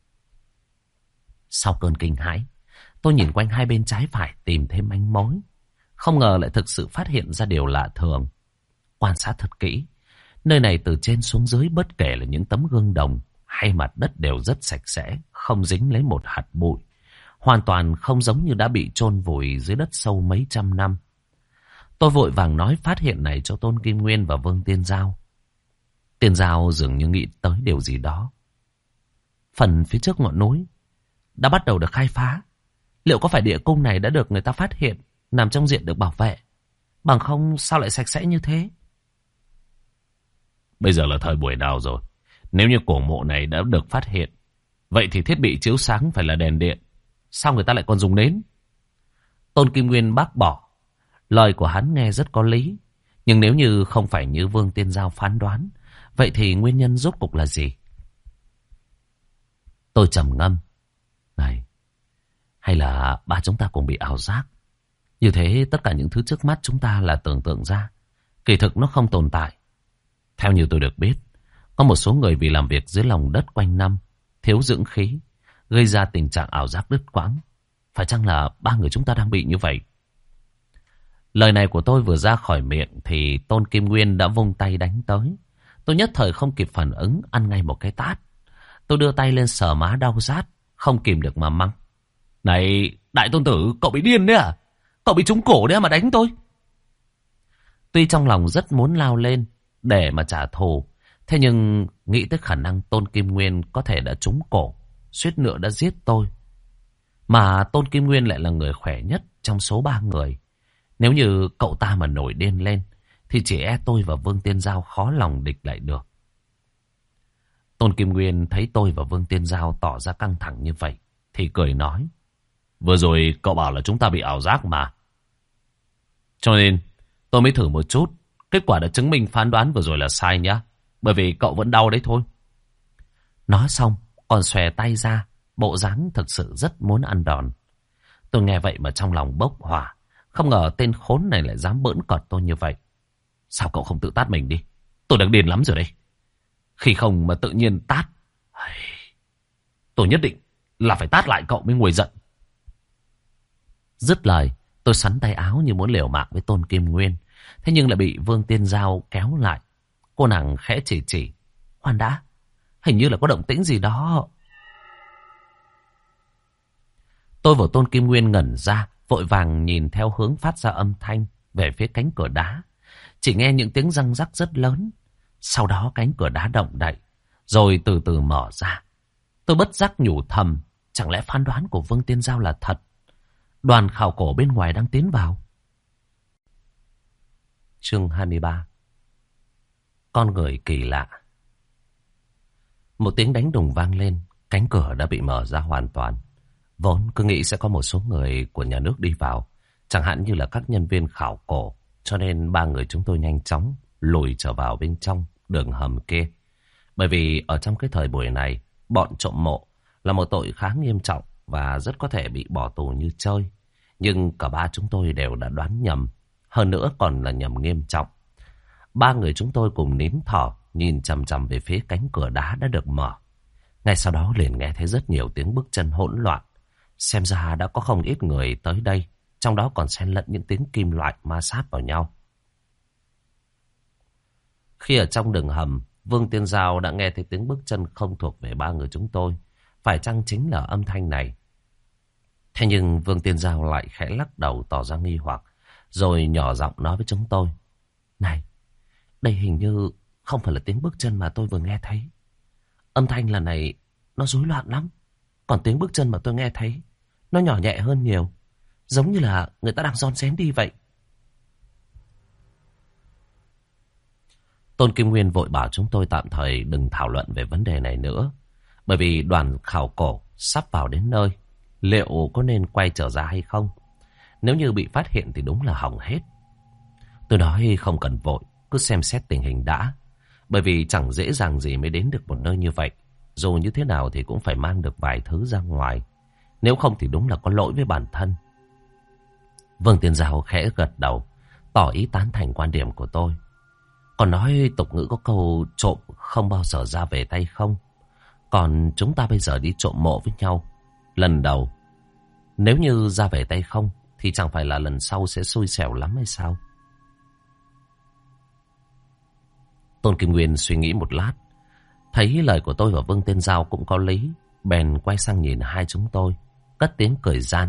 Sau cơn kinh hãi, tôi nhìn quanh hai bên trái phải tìm thêm manh mối. Không ngờ lại thực sự phát hiện ra điều lạ thường. Quan sát thật kỹ, nơi này từ trên xuống dưới bất kể là những tấm gương đồng hay mặt đất đều rất sạch sẽ, không dính lấy một hạt bụi. Hoàn toàn không giống như đã bị chôn vùi dưới đất sâu mấy trăm năm. Tôi vội vàng nói phát hiện này cho Tôn Kim Nguyên và Vương Tiên Giao. Tiên Giao dường như nghĩ tới điều gì đó. Phần phía trước ngọn núi đã bắt đầu được khai phá. Liệu có phải địa cung này đã được người ta phát hiện, nằm trong diện được bảo vệ? Bằng không sao lại sạch sẽ như thế? Bây giờ là thời buổi nào rồi? Nếu như cổ mộ này đã được phát hiện, vậy thì thiết bị chiếu sáng phải là đèn điện. Sao người ta lại còn dùng nến? Tôn Kim Nguyên bác bỏ. Lời của hắn nghe rất có lý. Nhưng nếu như không phải như Vương Tiên Giao phán đoán, vậy thì nguyên nhân rốt cuộc là gì? Tôi trầm ngâm. Này, hay là ba chúng ta cùng bị ảo giác? Như thế tất cả những thứ trước mắt chúng ta là tưởng tượng ra, kỳ thực nó không tồn tại. Theo như tôi được biết, có một số người vì làm việc dưới lòng đất quanh năm, thiếu dưỡng khí, gây ra tình trạng ảo giác đứt quãng. Phải chăng là ba người chúng ta đang bị như vậy? Lời này của tôi vừa ra khỏi miệng thì Tôn Kim Nguyên đã vung tay đánh tới. Tôi nhất thời không kịp phản ứng, ăn ngay một cái tát. Tôi đưa tay lên sờ má đau rát, không kìm được mà mắng. Này, đại tôn tử, cậu bị điên đấy à? Cậu bị trúng cổ đấy mà đánh tôi? Tuy trong lòng rất muốn lao lên để mà trả thù, thế nhưng nghĩ tới khả năng Tôn Kim Nguyên có thể đã trúng cổ, suýt nữa đã giết tôi, Mà Tôn Kim Nguyên lại là người khỏe nhất trong số ba người. Nếu như cậu ta mà nổi điên lên, thì chỉ e tôi và Vương Tiên Giao khó lòng địch lại được. Tôn Kim Nguyên thấy tôi và Vương Tiên Giao tỏ ra căng thẳng như vậy, thì cười nói. Vừa rồi cậu bảo là chúng ta bị ảo giác mà. Cho nên tôi mới thử một chút. Kết quả đã chứng minh phán đoán vừa rồi là sai nhá. Bởi vì cậu vẫn đau đấy thôi. Nói xong còn xòe tay ra, bộ dáng thực sự rất muốn ăn đòn. Tôi nghe vậy mà trong lòng bốc hỏa. Không ngờ tên khốn này lại dám bỡn cợt tôi như vậy. Sao cậu không tự tát mình đi? Tôi đang điên lắm rồi đây. Khi không mà tự nhiên tát, tôi nhất định là phải tát lại cậu mới nguôi giận. Dứt lời, tôi sắn tay áo như muốn liều mạng với Tôn Kim Nguyên. Thế nhưng lại bị Vương Tiên Giao kéo lại. Cô nàng khẽ chỉ chỉ. Khoan đã, hình như là có động tĩnh gì đó. Tôi và Tôn Kim Nguyên ngẩn ra, vội vàng nhìn theo hướng phát ra âm thanh về phía cánh cửa đá. Chỉ nghe những tiếng răng rắc rất lớn. Sau đó cánh cửa đá động đậy, rồi từ từ mở ra. Tôi bất giác nhủ thầm, chẳng lẽ phán đoán của Vương Tiên Giao là thật? Đoàn khảo cổ bên ngoài đang tiến vào. Chương hai mươi ba. Con người kỳ lạ. Một tiếng đánh đùng vang lên, cánh cửa đã bị mở ra hoàn toàn. Vốn cứ nghĩ sẽ có một số người của nhà nước đi vào, chẳng hạn như là các nhân viên khảo cổ, cho nên ba người chúng tôi nhanh chóng lùi trở vào bên trong đường hầm kia. Bởi vì ở trong cái thời buổi này, bọn trộm mộ là một tội khá nghiêm trọng và rất có thể bị bỏ tù như chơi. Nhưng cả ba chúng tôi đều đã đoán nhầm, hơn nữa còn là nhầm nghiêm trọng. Ba người chúng tôi cùng nín thở, nhìn chằm chằm về phía cánh cửa đá đã được mở. Ngay sau đó liền nghe thấy rất nhiều tiếng bước chân hỗn loạn. Xem ra đã có không ít người tới đây, trong đó còn xen lẫn những tiếng kim loại ma sát vào nhau. Khi ở trong đường hầm, Vương Tiên Giao đã nghe thấy tiếng bước chân không thuộc về ba người chúng tôi. Phải chăng chính là âm thanh này? Thế nhưng Vương Tiên Giao lại khẽ lắc đầu tỏ ra nghi hoặc, rồi nhỏ giọng nói với chúng tôi. Này, đây hình như không phải là tiếng bước chân mà tôi vừa nghe thấy. Âm thanh lần này nó rối loạn lắm. Còn tiếng bước chân mà tôi nghe thấy, nó nhỏ nhẹ hơn nhiều. Giống như là người ta đang ron xén đi vậy. Tôn Kim Nguyên vội bảo chúng tôi tạm thời đừng thảo luận về vấn đề này nữa. Bởi vì đoàn khảo cổ sắp vào đến nơi. Liệu có nên quay trở ra hay không? Nếu như bị phát hiện thì đúng là hỏng hết. Tôi nói không cần vội, cứ xem xét tình hình đã. Bởi vì chẳng dễ dàng gì mới đến được một nơi như vậy. Dù như thế nào thì cũng phải mang được vài thứ ra ngoài. Nếu không thì đúng là có lỗi với bản thân. Vương Tiên Giao khẽ gật đầu, tỏ ý tán thành quan điểm của tôi. Còn nói tục ngữ có câu trộm không bao giờ ra về tay không. Còn chúng ta bây giờ đi trộm mộ với nhau. Lần đầu, nếu như ra về tay không thì chẳng phải là lần sau sẽ xui xẻo lắm hay sao? Tôn Kim Nguyên suy nghĩ một lát, thấy lời của tôi và Vương Tiên Giao cũng có lý, bèn quay sang nhìn hai chúng tôi, cất tiếng cười gian.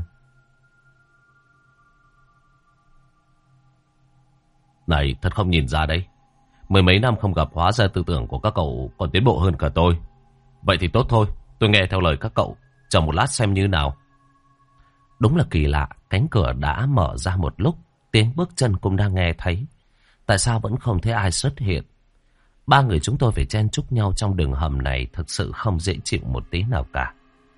Này, thật không nhìn ra đấy. Mười mấy năm không gặp, hóa ra tư tưởng của các cậu còn tiến bộ hơn cả tôi. Vậy thì tốt thôi, tôi nghe theo lời các cậu, chờ một lát xem như nào. Đúng là kỳ lạ, cánh cửa đã mở ra một lúc, tiếng bước chân cũng đang nghe thấy. Tại sao vẫn không thấy ai xuất hiện? Ba người chúng tôi phải chen chúc nhau trong đường hầm này thực sự không dễ chịu một tí nào cả.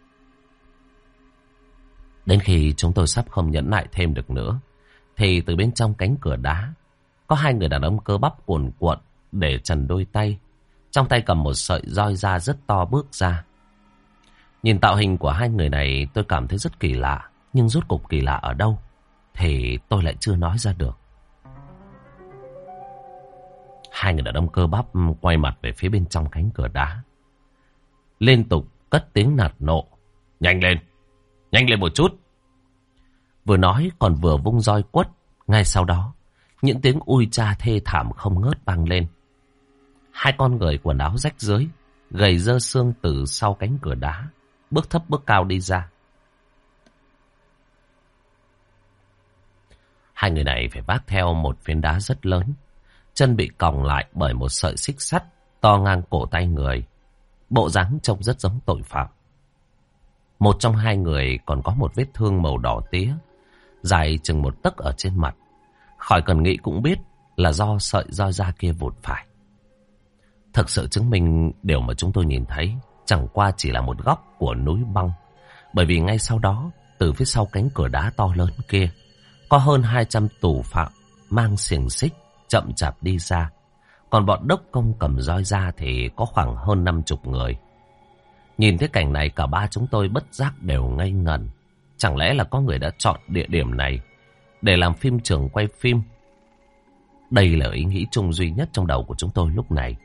Đến khi chúng tôi sắp không nhẫn nại thêm được nữa, thì từ bên trong cánh cửa đá, có hai người đàn ông cơ bắp cuồn cuộn để trần đôi tay. Trong tay cầm một sợi roi da rất to bước ra. Nhìn tạo hình của hai người này tôi cảm thấy rất kỳ lạ. Nhưng rốt cục kỳ lạ ở đâu thì tôi lại chưa nói ra được. Hai người đàn ông cơ bắp quay mặt về phía bên trong cánh cửa đá, liên tục cất tiếng nạt nộ. Nhanh lên, nhanh lên một chút. Vừa nói còn vừa vung roi quất. Ngay sau đó những tiếng ui cha thê thảm không ngớt vang lên. Hai con người quần áo rách rưới, gầy dơ xương từ sau cánh cửa đá, bước thấp bước cao đi ra. Hai người này phải vác theo một phiến đá rất lớn, chân bị còng lại bởi một sợi xích sắt to ngang cổ tay người. Bộ dáng trông rất giống tội phạm. Một trong hai người còn có một vết thương màu đỏ tía, dài chừng một tấc ở trên mặt. Khỏi cần nghĩ cũng biết là do sợi roi da kia vụt phải. Thực sự chứng minh điều mà chúng tôi nhìn thấy chẳng qua chỉ là một góc của núi băng. Bởi vì ngay sau đó, từ phía sau cánh cửa đá to lớn kia, có hơn hai trăm tù phạm mang xiềng xích chậm chạp đi ra. Còn bọn đốc công cầm roi ra thì có khoảng hơn năm chục người. Nhìn thấy cảnh này, cả ba chúng tôi bất giác đều ngây ngẩn. Chẳng lẽ là có người đã chọn địa điểm này để làm phim trường quay phim? Đây là ý nghĩ chung duy nhất trong đầu của chúng tôi lúc này.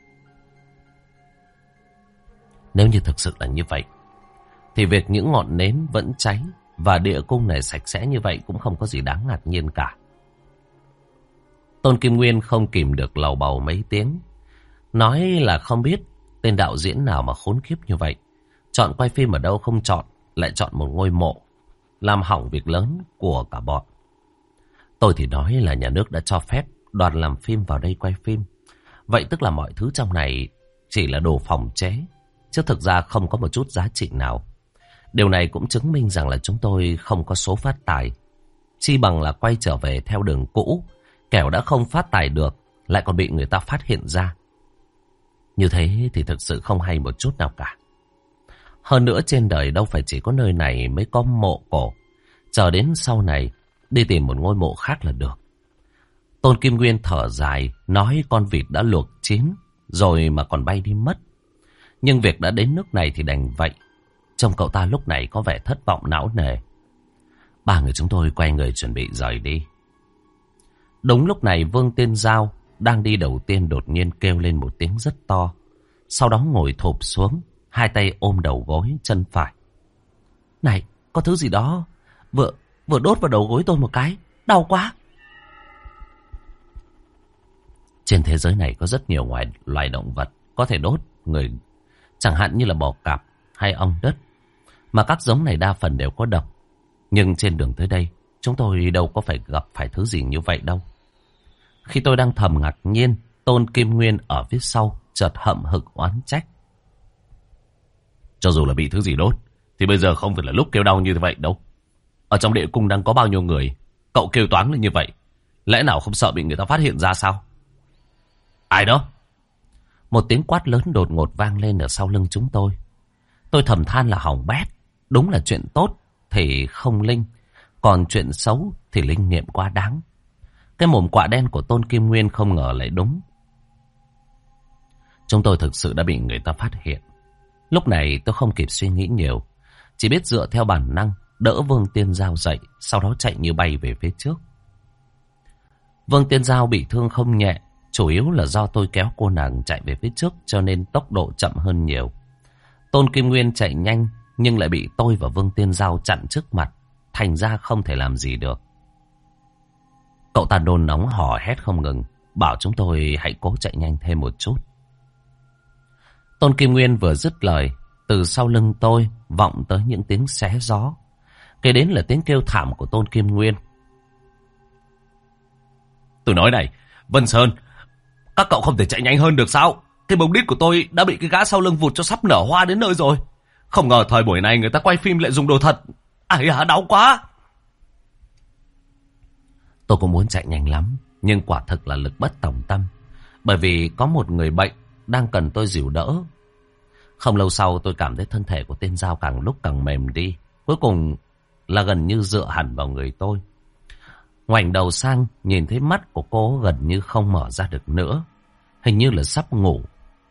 Nếu như thực sự là như vậy, thì việc những ngọn nến vẫn cháy và địa cung này sạch sẽ như vậy cũng không có gì đáng ngạc nhiên cả. Tôn Kim Nguyên không kìm được lầu bầu mấy tiếng. Nói là không biết tên đạo diễn nào mà khốn kiếp như vậy. Chọn quay phim ở đâu không chọn, lại chọn một ngôi mộ, làm hỏng việc lớn của cả bọn. Tôi thì nói là nhà nước đã cho phép đoàn làm phim vào đây quay phim. Vậy tức là mọi thứ trong này chỉ là đồ phòng chế, chứ thực ra không có một chút giá trị nào. Điều này cũng chứng minh rằng là chúng tôi không có số phát tài. Chi bằng là quay trở về theo đường cũ, kẻo đã không phát tài được, lại còn bị người ta phát hiện ra. Như thế thì thực sự không hay một chút nào cả. Hơn nữa trên đời đâu phải chỉ có nơi này mới có mộ cổ. Chờ đến sau này, đi tìm một ngôi mộ khác là được. Tôn Kim Nguyên thở dài, nói con vịt đã luộc chín, rồi mà còn bay đi mất. Nhưng việc đã đến nước này thì đành vậy. Trông cậu ta lúc này có vẻ thất vọng não nề. Ba người chúng tôi quay người chuẩn bị rời đi. Đúng lúc này Vương Tiên Giao đang đi đầu tiên đột nhiên kêu lên một tiếng rất to. Sau đó ngồi thụp xuống, hai tay ôm đầu gối, chân phải. Này, có thứ gì đó vừa vừa đốt vào đầu gối tôi một cái, đau quá. Trên thế giới này có rất nhiều loài, loài động vật có thể đốt người, chẳng hạn như là bò cạp hay ong đất. Mà các giống này đa phần đều có độc. Nhưng trên đường tới đây, chúng tôi đâu có phải gặp phải thứ gì như vậy đâu. Khi tôi đang thầm ngạc nhiên, Tôn Kim Nguyên ở phía sau chợt hậm hực oán trách. Cho dù là bị thứ gì đốt, thì bây giờ không phải là lúc kêu đau như vậy đâu. Ở trong địa cung đang có bao nhiêu người, cậu kêu toáng lên như vậy, lẽ nào không sợ bị người ta phát hiện ra sao? Ai đó? Một tiếng quát lớn đột ngột vang lên ở sau lưng chúng tôi. Tôi thầm than là hỏng bét. Đúng là chuyện tốt thì không linh, còn chuyện xấu thì linh nghiệm quá đáng. Cái mồm quạ đen của Tôn Kim Nguyên không ngờ lại đúng. Chúng tôi thực sự đã bị người ta phát hiện. Lúc này tôi không kịp suy nghĩ nhiều, chỉ biết dựa theo bản năng đỡ Vương Tiên Giao dậy, sau đó chạy như bay về phía trước. Vương Tiên Giao bị thương không nhẹ, chủ yếu là do tôi kéo cô nàng chạy về phía trước cho nên tốc độ chậm hơn nhiều. Tôn Kim Nguyên chạy nhanh nhưng lại bị tôi và Vương Tiên Giao chặn trước mặt, thành ra không thể làm gì được. Cậu ta nôn nóng hò hét không ngừng, bảo chúng tôi hãy cố chạy nhanh thêm một chút. Tôn Kim Nguyên vừa dứt lời, từ sau lưng tôi vọng tới những tiếng xé gió. Kế đến là tiếng kêu thảm của Tôn Kim Nguyên. Tôi nói này, Vân Sơn, các cậu không thể chạy nhanh hơn được sao? Cái bông đít của tôi đã bị cái gã sau lưng vụt cho sắp nở hoa đến nơi rồi. Không ngờ thời buổi này người ta quay phim lại dùng đồ thật. Ai à, đau quá. Tôi cũng muốn chạy nhanh lắm, nhưng quả thực là lực bất tòng tâm. Bởi vì có một người bệnh đang cần tôi dìu đỡ. Không lâu sau tôi cảm thấy thân thể của tên Giao càng lúc càng mềm đi. Cuối cùng là gần như dựa hẳn vào người tôi. Ngoảnh đầu sang, nhìn thấy mắt của cô gần như không mở ra được nữa. Hình như là sắp ngủ.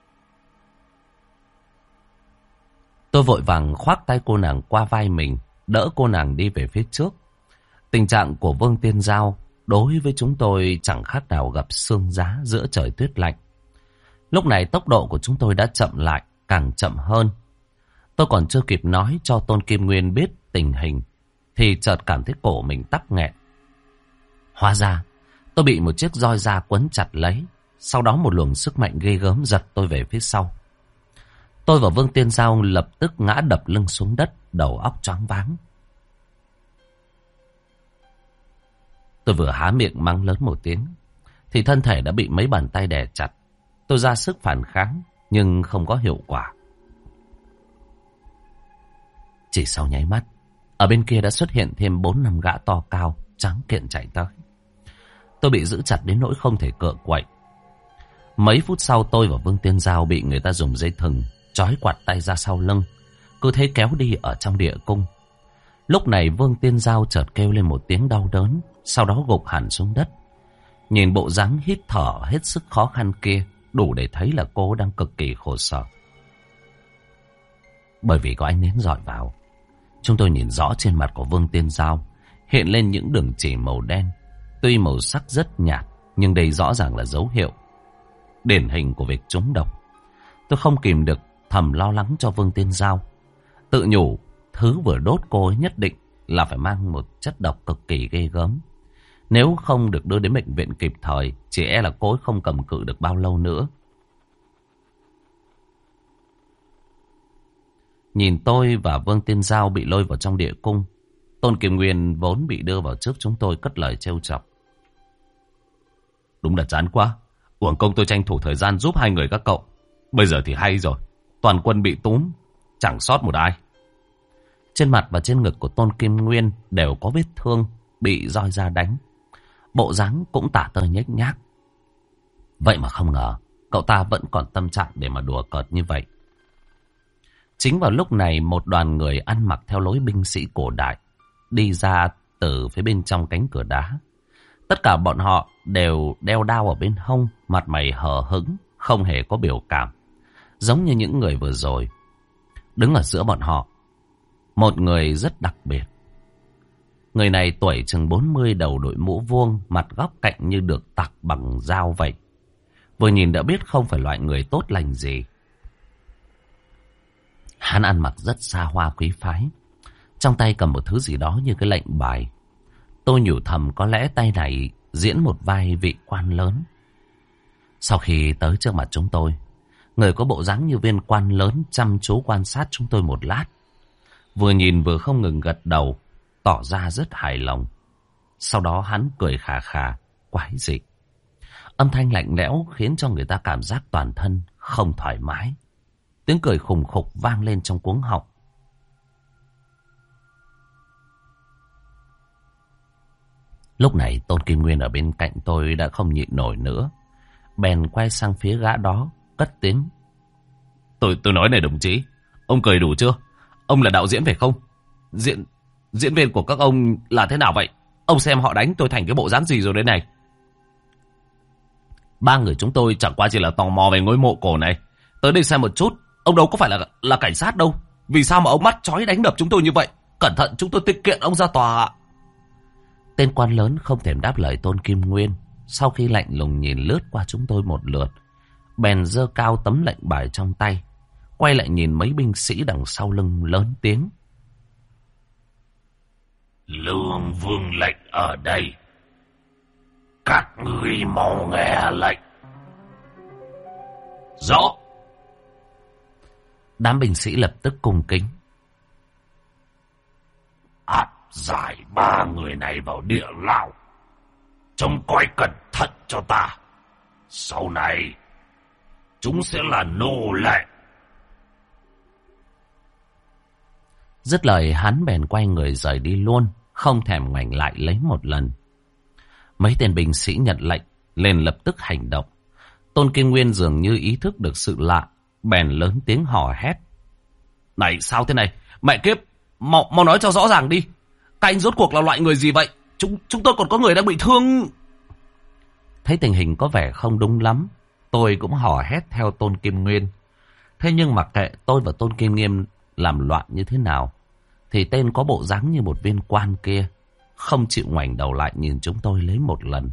Tôi vội vàng khoác tay cô nàng qua vai mình, đỡ cô nàng đi về phía trước. Tình trạng của Vương Tiên Giao đối với chúng tôi chẳng khác nào gặp sương giá giữa trời tuyết lạnh. Lúc này tốc độ của chúng tôi đã chậm lại, càng chậm hơn. Tôi còn chưa kịp nói cho Tôn Kim Nguyên biết tình hình, thì chợt cảm thấy cổ mình tắc nghẹn. Hóa ra, tôi bị một chiếc roi da quấn chặt lấy. Sau đó một luồng sức mạnh ghê gớm giật tôi về phía sau. Tôi và Vương Tiên Giao lập tức ngã đập lưng xuống đất, đầu óc choáng váng. Tôi vừa há miệng mắng lớn một tiếng, thì thân thể đã bị mấy bàn tay đè chặt. Tôi ra sức phản kháng, nhưng không có hiệu quả. Chỉ sau nháy mắt, ở bên kia đã xuất hiện thêm bốn năm gã to cao, trắng kiện chạy tới. Tôi bị giữ chặt đến nỗi không thể cựa quậy. Mấy phút sau tôi và Vương Tiên Giao bị người ta dùng dây thừng trói quạt tay ra sau lưng, cứ thế kéo đi ở trong địa cung. Lúc này Vương Tiên Giao chợt kêu lên một tiếng đau đớn, sau đó gục hẳn xuống đất. Nhìn bộ dáng hít thở hết sức khó khăn kia, đủ để thấy là cô đang cực kỳ khổ sở. Bởi vì có ánh nến rọi vào, chúng tôi nhìn rõ trên mặt của Vương Tiên Giao hiện lên những đường chỉ màu đen. Tuy màu sắc rất nhạt, nhưng đây rõ ràng là dấu hiệu điển hình của việc trúng độc. Tôi không kìm được thầm lo lắng cho Vương Tiên Giao, tự nhủ thứ vừa đốt cô ấy nhất định là phải mang một chất độc cực kỳ ghê gớm. Nếu không được đưa đến bệnh viện kịp thời, chỉ e là cô ấy không cầm cự được bao lâu nữa. Nhìn tôi và Vương Tiên Giao bị lôi vào trong địa cung, Tôn Kim Nguyên vốn bị đưa vào trước chúng tôi cất lời trêu chọc. Đúng là chán quá, uổng công tôi tranh thủ thời gian giúp hai người các cậu. Bây giờ thì hay rồi, toàn quân bị túm, chẳng sót một ai. Trên mặt và trên ngực của Tôn Kim Nguyên đều có vết thương, bị roi da đánh. Bộ dáng cũng tả tơi nhếch nhác. Vậy mà không ngờ, cậu ta vẫn còn tâm trạng để mà đùa cợt như vậy. Chính vào lúc này, một đoàn người ăn mặc theo lối binh sĩ cổ đại đi ra từ phía bên trong cánh cửa đá. Tất cả bọn họ đều đeo đao ở bên hông, mặt mày hờ hững, không hề có biểu cảm, giống như những người vừa rồi. Đứng ở giữa bọn họ, một người rất đặc biệt. Người này tuổi chừng bốn mươi, đầu đội mũ vuông, mặt góc cạnh như được tặc bằng dao vậy. Vừa nhìn đã biết không phải loại người tốt lành gì. Hắn ăn mặc rất xa hoa quý phái, trong tay cầm một thứ gì đó như cái lệnh bài. Tôi nhủ thầm có lẽ tay này diễn một vai vị quan lớn. Sau khi tới trước mặt chúng tôi, người có bộ dáng như viên quan lớn chăm chú quan sát chúng tôi một lát. Vừa nhìn vừa không ngừng gật đầu, tỏ ra rất hài lòng. Sau đó hắn cười khà khà, quái dị. Âm thanh lạnh lẽo khiến cho người ta cảm giác toàn thân không thoải mái. Tiếng cười khùng khục vang lên trong cuống họng. Lúc này Tôn Kim Nguyên ở bên cạnh tôi đã không nhịn nổi nữa, bèn quay sang phía gã đó, cất tiếng. Tôi tôi nói này đồng chí, ông cười đủ chưa? Ông là đạo diễn phải không? Diễn diễn viên của các ông là thế nào vậy? Ông xem họ đánh tôi thành cái bộ dáng gì rồi đấy này. Ba người chúng tôi chẳng qua chỉ là tò mò về ngôi mộ cổ này, tới đây xem một chút. Ông đâu có phải là là cảnh sát đâu. Vì sao mà ông mắt chói đánh đập chúng tôi như vậy? Cẩn thận chúng tôi tiết kiện ông ra tòa. Tên quan lớn không thèm đáp lời Tôn Kim Nguyên. Sau khi lạnh lùng nhìn lướt qua chúng tôi một lượt, bèn giơ cao tấm lệnh bài trong tay, quay lại nhìn mấy binh sĩ đằng sau lưng lớn tiếng. Lương vương lệnh ở đây, các ngươi mau nghe lệnh. Rõ. Đám binh sĩ lập tức cung kính. Áp giải ba người này vào địa lao, trông coi cẩn thận cho ta. Sau này chúng sẽ là nô lệ. Dứt lời hắn bèn quay người rời đi luôn, không thèm ngoảnh lại lấy một lần. Mấy tên binh sĩ nhận lệnh lên lập tức hành động. Tôn Kim Nguyên dường như ý thức được sự lạ, bèn lớn tiếng hò hét. Này sao thế này? Mẹ kiếp, mau, mau nói cho rõ ràng đi. Các anh rốt cuộc là loại người gì vậy? Chúng, chúng tôi còn có người đang bị thương. Thấy tình hình có vẻ không đúng lắm, tôi cũng hò hét theo Tôn Kim Nguyên. Thế nhưng mặc kệ tôi và Tôn Kim Nguyên làm loạn như thế nào, thì tên có bộ dáng như một viên quan kia không chịu ngoảnh đầu lại nhìn chúng tôi lấy một lần.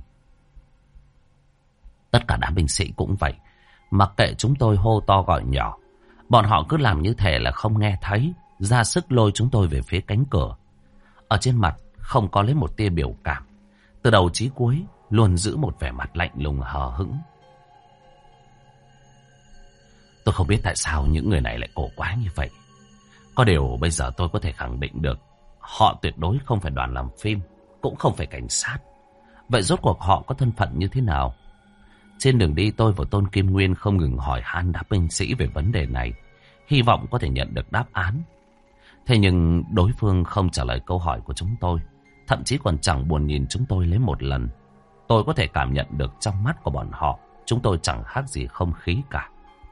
Tất cả đám binh sĩ cũng vậy, mặc kệ chúng tôi hô to gọi nhỏ, bọn họ cứ làm như thể là không nghe thấy, ra sức lôi chúng tôi về phía cánh cửa. Ở trên mặt không có lấy một tia biểu cảm, từ đầu chí cuối luôn giữ một vẻ mặt lạnh lùng hờ hững. Tôi không biết tại sao những người này lại cổ quái như vậy. Có điều bây giờ tôi có thể khẳng định được, họ tuyệt đối không phải đoàn làm phim, cũng không phải cảnh sát. Vậy rốt cuộc họ có thân phận như thế nào? Trên đường đi tôi và Tôn Kim Nguyên không ngừng hỏi han đáp binh sĩ về vấn đề này, hy vọng có thể nhận được đáp án. Thế nhưng đối phương không trả lời câu hỏi của chúng tôi, thậm chí còn chẳng buồn nhìn chúng tôi lấy một lần. Tôi có thể cảm nhận được trong mắt của bọn họ, chúng tôi chẳng khác gì không khí cả.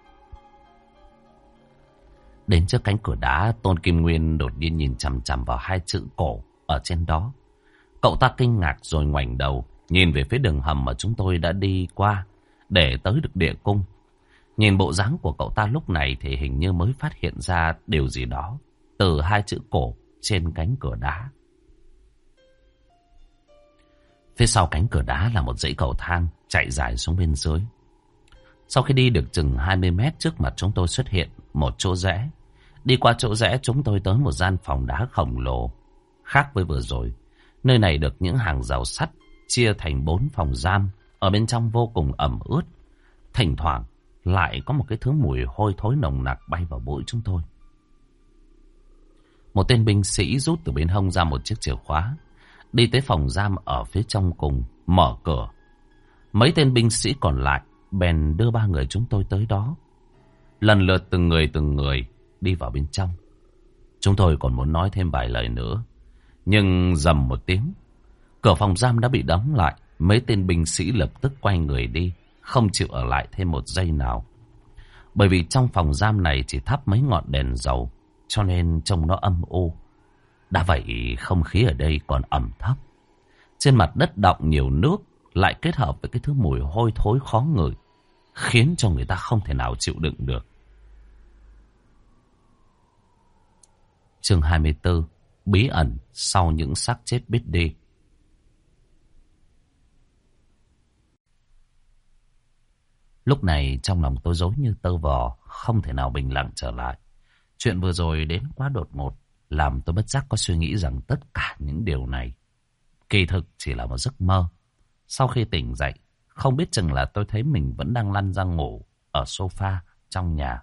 Đến trước cánh cửa đá, Tôn Kim Nguyên đột nhiên nhìn chằm chằm vào hai chữ cổ ở trên đó. Cậu ta kinh ngạc rồi ngoảnh đầu, nhìn về phía đường hầm mà chúng tôi đã đi qua để tới được địa cung. Nhìn bộ dáng của cậu ta lúc này thì hình như mới phát hiện ra điều gì đó từ hai chữ cổ trên cánh cửa đá. Phía sau cánh cửa đá là một dãy cầu thang chạy dài xuống bên dưới. Sau khi đi được chừng hai mươi mét, trước mặt chúng tôi xuất hiện một chỗ rẽ. Đi qua chỗ rẽ chúng tôi tới một gian phòng đá khổng lồ. Khác với vừa rồi, nơi này được những hàng rào sắt chia thành bốn phòng giam. Ở bên trong vô cùng ẩm ướt. Thỉnh thoảng lại có một cái thứ mùi hôi thối nồng nặc bay vào mũi chúng tôi. Một tên binh sĩ rút từ bên hông ra một chiếc chìa khóa, đi tới phòng giam ở phía trong cùng, mở cửa. Mấy tên binh sĩ còn lại bèn đưa ba người chúng tôi tới đó. Lần lượt từng người từng người đi vào bên trong. Chúng tôi còn muốn nói thêm vài lời nữa, nhưng rầm một tiếng, cửa phòng giam đã bị đóng lại. Mấy tên binh sĩ lập tức quay người đi, không chịu ở lại thêm một giây nào. Bởi vì trong phòng giam này chỉ thắp mấy ngọn đèn dầu, cho nên trông nó âm u. Đã vậy không khí ở đây còn ẩm thấp. Trên mặt đất đọng nhiều nước, lại kết hợp với cái thứ mùi hôi thối khó ngửi, khiến cho người ta không thể nào chịu đựng được. Chương hai mươi tư. Bí ẩn sau những xác chết biết đi. Lúc này trong lòng tôi rối như tơ vò, không thể nào bình lặng trở lại. Chuyện vừa rồi đến quá đột ngột, làm tôi bất giác có suy nghĩ rằng tất cả những điều này kỳ thực chỉ là một giấc mơ. Sau khi tỉnh dậy, không biết chừng là tôi thấy mình vẫn đang lăn ra ngủ ở sofa trong nhà.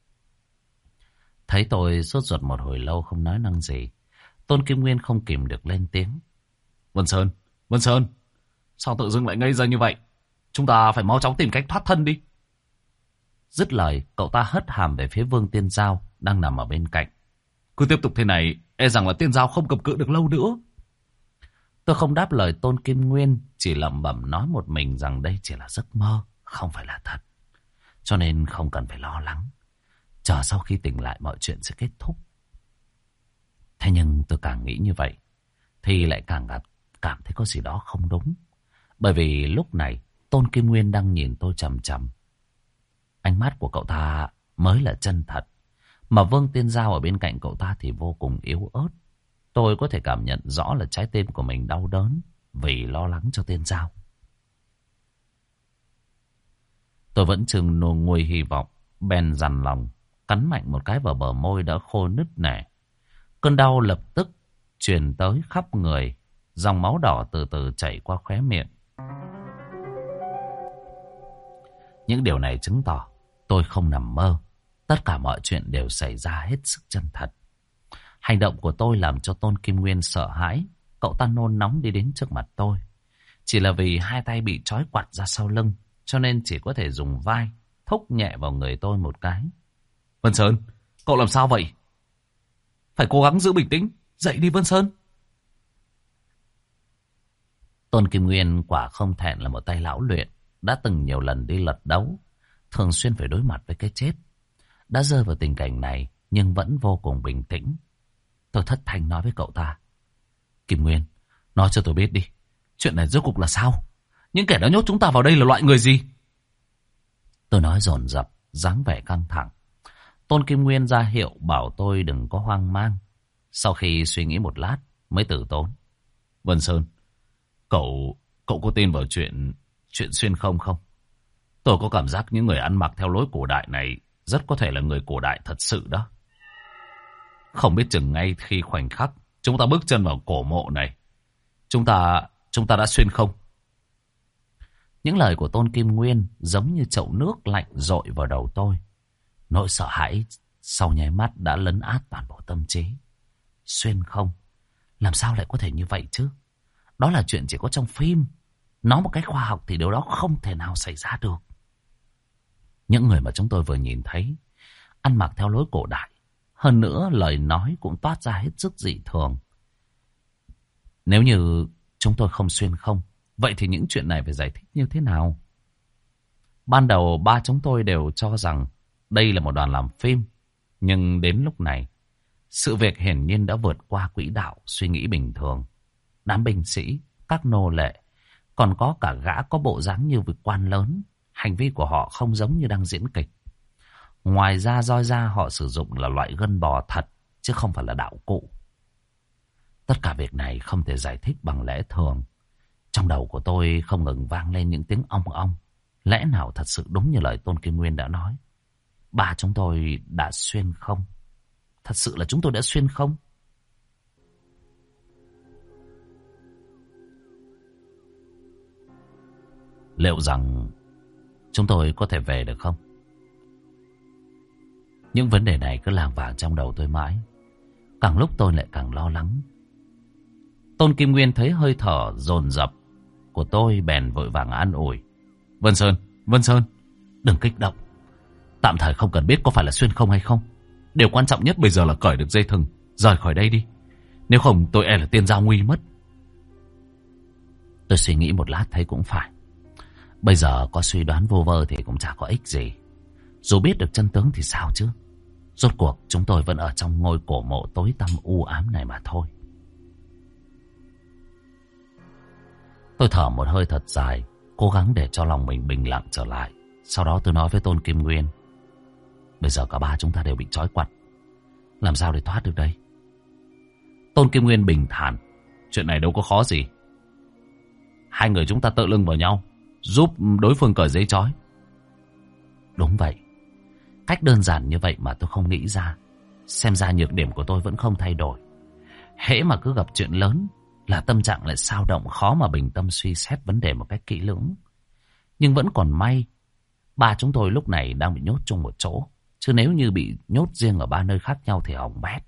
Thấy tôi sốt ruột một hồi lâu không nói năng gì, Tôn Kim Nguyên không kìm được lên tiếng. Vân Sơn, Vân Sơn, sao tự dưng lại ngây ra như vậy? Chúng ta phải mau chóng tìm cách thoát thân đi. Dứt lời, cậu ta hất hàm về phía Vương Tiên Giao đang nằm ở bên cạnh. Cứ tiếp tục thế này, e rằng là Tiên Giao không cầm cự được lâu nữa. Tôi không đáp lời Tôn Kim Nguyên, chỉ lẩm bẩm nói một mình rằng đây chỉ là giấc mơ, không phải là thật. Cho nên không cần phải lo lắng. Chờ sau khi tỉnh lại mọi chuyện sẽ kết thúc. Thế nhưng tôi càng nghĩ như vậy, thì lại càng cảm thấy có gì đó không đúng. Bởi vì lúc này, Tôn Kim Nguyên đang nhìn tôi chằm chằm. Ánh mắt của cậu ta mới là chân thật. Mà Vương Tiên Giao ở bên cạnh cậu ta thì vô cùng yếu ớt. Tôi có thể cảm nhận rõ là trái tim của mình đau đớn vì lo lắng cho Tiên Giao. Tôi vẫn chừng nô nguôi hy vọng, bèn dằn lòng, cắn mạnh một cái vào bờ môi đã khô nứt nẻ. Cơn đau lập tức truyền tới khắp người, dòng máu đỏ từ từ chảy qua khóe miệng. Những điều này chứng tỏ tôi không nằm mơ. Tất cả mọi chuyện đều xảy ra hết sức chân thật. Hành động của tôi làm cho Tôn Kim Nguyên sợ hãi. Cậu ta nôn nóng đi đến trước mặt tôi. Chỉ là vì hai tay bị trói quặt ra sau lưng, cho nên chỉ có thể dùng vai thúc nhẹ vào người tôi một cái. Vân Sơn, cậu làm sao vậy? Phải cố gắng giữ bình tĩnh. Dậy đi Vân Sơn. Tôn Kim Nguyên quả không thẹn là một tay lão luyện, đã từng nhiều lần đi lật đấu, thường xuyên phải đối mặt với cái chết. Đã rơi vào tình cảnh này nhưng vẫn vô cùng bình tĩnh. Tôi thất thanh nói với cậu ta. Kim Nguyên, nói cho tôi biết đi, chuyện này rốt cuộc là sao? Những kẻ đã nhốt chúng ta vào đây là loại người gì? Tôi nói dồn dập, dáng vẻ căng thẳng. Tôn Kim Nguyên ra hiệu bảo tôi đừng có hoang mang. Sau khi suy nghĩ một lát mới từ tốn. Vân Sơn, cậu cậu có tin vào chuyện chuyện xuyên không không? Tôi có cảm giác những người ăn mặc theo lối cổ đại này rất có thể là người cổ đại thật sự đó. Không biết chừng ngay khi khoảnh khắc chúng ta bước chân vào cổ mộ này, chúng ta chúng ta đã xuyên không? Những lời của Tôn Kim Nguyên giống như chậu nước lạnh dội vào đầu tôi. Nỗi sợ hãi sau nháy mắt đã lấn át toàn bộ tâm trí. Xuyên không? Làm sao lại có thể như vậy chứ? Đó là chuyện chỉ có trong phim. Nói một cách khoa học thì điều đó không thể nào xảy ra được. Những người mà chúng tôi vừa nhìn thấy ăn mặc theo lối cổ đại, Hơn nữa lời nói cũng toát ra hết sức dị thường. Nếu như chúng tôi không xuyên không, vậy thì những chuyện này phải giải thích như thế nào? Ban đầu ba chúng tôi đều cho rằng đây là một đoàn làm phim. Nhưng đến lúc này, sự việc hiển nhiên đã vượt qua quỹ đạo suy nghĩ bình thường. Đám binh sĩ, các nô lệ, còn có cả gã có bộ dáng như vị quan lớn. Hành vi của họ không giống như đang diễn kịch. Ngoài ra roi da họ sử dụng là loại gân bò thật, chứ không phải là đạo cụ. Tất cả việc này không thể giải thích bằng lẽ thường. Trong đầu của tôi không ngừng vang lên những tiếng ong ong. Lẽ nào thật sự đúng như lời Tôn Kim Nguyên đã nói? Ba chúng tôi đã xuyên không? Thật sự là chúng tôi đã xuyên không? Liệu rằng chúng tôi có thể về được không? Những vấn đề này cứ lảng vảng trong đầu tôi mãi. Càng lúc tôi lại càng lo lắng. Tôn Kim Nguyên thấy hơi thở dồn dập của tôi bèn vội vàng an ủi. Vân Sơn, Vân Sơn, đừng kích động. Tạm thời không cần biết có phải là xuyên không hay không. Điều quan trọng nhất bây giờ là cởi được dây thừng, rời khỏi đây đi. Nếu không tôi e là tiên giao nguy mất. Tôi suy nghĩ một lát thấy cũng phải. Bây giờ có suy đoán vô vơ thì cũng chả có ích gì. Dù biết được chân tướng thì sao chứ. Rốt cuộc chúng tôi vẫn ở trong ngôi cổ mộ tối tăm u ám này mà thôi. Tôi thở một hơi thật dài, cố gắng để cho lòng mình bình lặng trở lại. Sau đó tôi nói với Tôn Kim Nguyên. Bây giờ cả ba chúng ta đều bị trói quặt. Làm sao để thoát được đây? Tôn Kim Nguyên bình thản. Chuyện này đâu có khó gì. Hai người chúng ta tự lưng vào nhau, giúp đối phương cởi dây trói. Đúng vậy. Cách đơn giản như vậy mà tôi không nghĩ ra. Xem ra nhược điểm của tôi vẫn không thay đổi. Hễ mà cứ gặp chuyện lớn là tâm trạng lại xao động, khó mà bình tâm suy xét vấn đề một cách kỹ lưỡng. Nhưng vẫn còn may, ba chúng tôi lúc này đang bị nhốt chung một chỗ. Chứ nếu như bị nhốt riêng ở ba nơi khác nhau thì hỏng bét.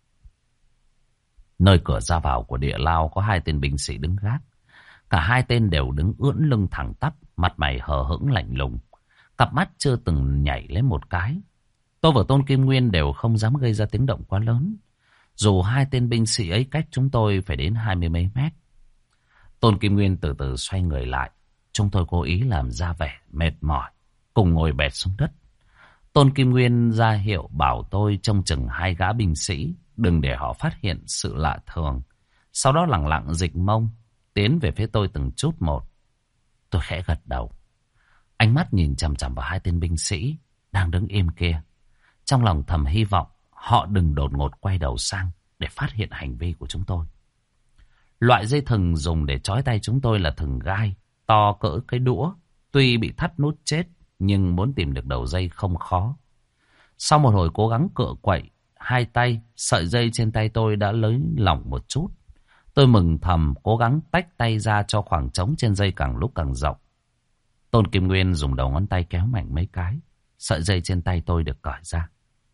Nơi cửa ra vào của địa lao có hai tên binh sĩ đứng gác. Cả hai tên đều đứng ưỡn lưng thẳng tắp, mặt mày hờ hững lạnh lùng. Cặp mắt chưa từng nhảy lên một cái. Tôi và Tôn Kim Nguyên đều không dám gây ra tiếng động quá lớn. Dù hai tên binh sĩ ấy cách chúng tôi phải đến hai mươi mấy mét. Tôn Kim Nguyên từ từ xoay người lại. Chúng tôi cố ý làm ra vẻ mệt mỏi, cùng ngồi bệt xuống đất. Tôn Kim Nguyên ra hiệu bảo tôi trông chừng hai gã binh sĩ, đừng để họ phát hiện sự lạ thường. Sau đó lẳng lặng dịch mông, tiến về phía tôi từng chút một. Tôi khẽ gật đầu. Ánh mắt nhìn chằm chằm vào hai tên binh sĩ đang đứng im kia. Trong lòng thầm hy vọng họ đừng đột ngột quay đầu sang để phát hiện hành vi của chúng tôi. Loại dây thừng dùng để trói tay chúng tôi là thừng gai, to cỡ cái đũa. Tuy bị thắt nút chết, nhưng muốn tìm được đầu dây không khó. Sau một hồi cố gắng cựa quậy hai tay, sợi dây trên tay tôi đã lấy lỏng một chút. Tôi mừng thầm cố gắng tách tay ra cho khoảng trống trên dây càng lúc càng rộng. Tôn Kim Nguyên dùng đầu ngón tay kéo mạnh mấy cái. Sợi dây trên tay tôi được cởi ra.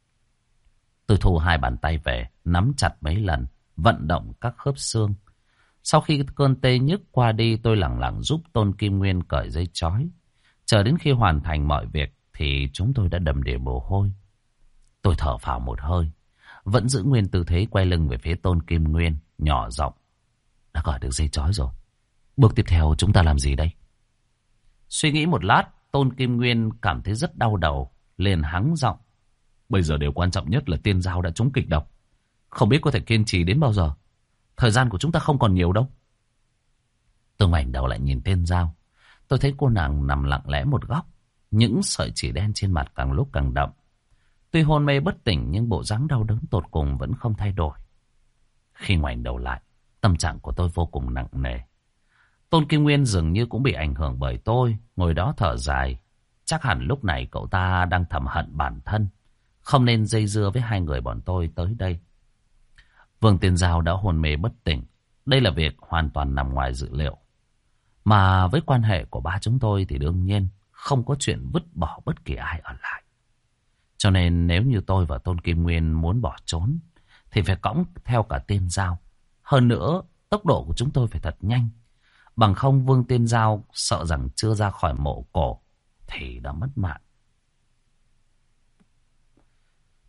Tôi thu hai bàn tay về, nắm chặt mấy lần, vận động các khớp xương. Sau khi cơn tê nhức qua đi, tôi lẳng lặng giúp Tôn Kim Nguyên cởi dây trói. Chờ đến khi hoàn thành mọi việc thì chúng tôi đã đầm đìa mồ hôi. Tôi thở phào một hơi, vẫn giữ nguyên tư thế quay lưng về phía Tôn Kim Nguyên, nhỏ giọng. Đã cởi được dây trói rồi. Bước tiếp theo chúng ta làm gì đây? Suy nghĩ một lát, Tôn Kim Nguyên cảm thấy rất đau đầu, liền hắng giọng. Bây giờ điều quan trọng nhất là tiên giao đã trúng kịch độc. Không biết có thể kiên trì đến bao giờ. Thời gian của chúng ta không còn nhiều đâu. Tôi ngoảnh đầu lại nhìn tiên giao. Tôi thấy cô nàng nằm lặng lẽ một góc. Những sợi chỉ đen trên mặt càng lúc càng đậm. Tuy hôn mê bất tỉnh nhưng bộ dáng đau đớn tột cùng vẫn không thay đổi. Khi ngoảnh đầu lại, tâm trạng của tôi vô cùng nặng nề. Tôn Kim Nguyên dường như cũng bị ảnh hưởng bởi tôi, ngồi đó thở dài. Chắc hẳn lúc này cậu ta đang thầm hận bản thân, không nên dây dưa với hai người bọn tôi tới đây. Vương Tiên Giao đã hôn mê bất tỉnh. Đây là việc hoàn toàn nằm ngoài dự liệu. Mà với quan hệ của ba chúng tôi thì đương nhiên không có chuyện vứt bỏ bất kỳ ai ở lại. Cho nên nếu như tôi và Tôn Kim Nguyên muốn bỏ trốn thì phải cõng theo cả Tiên Giao. Hơn nữa, tốc độ của chúng tôi phải thật nhanh. Bằng không Vương Tiên Giao sợ rằng chưa ra khỏi mộ cổ thì đã mất mạng.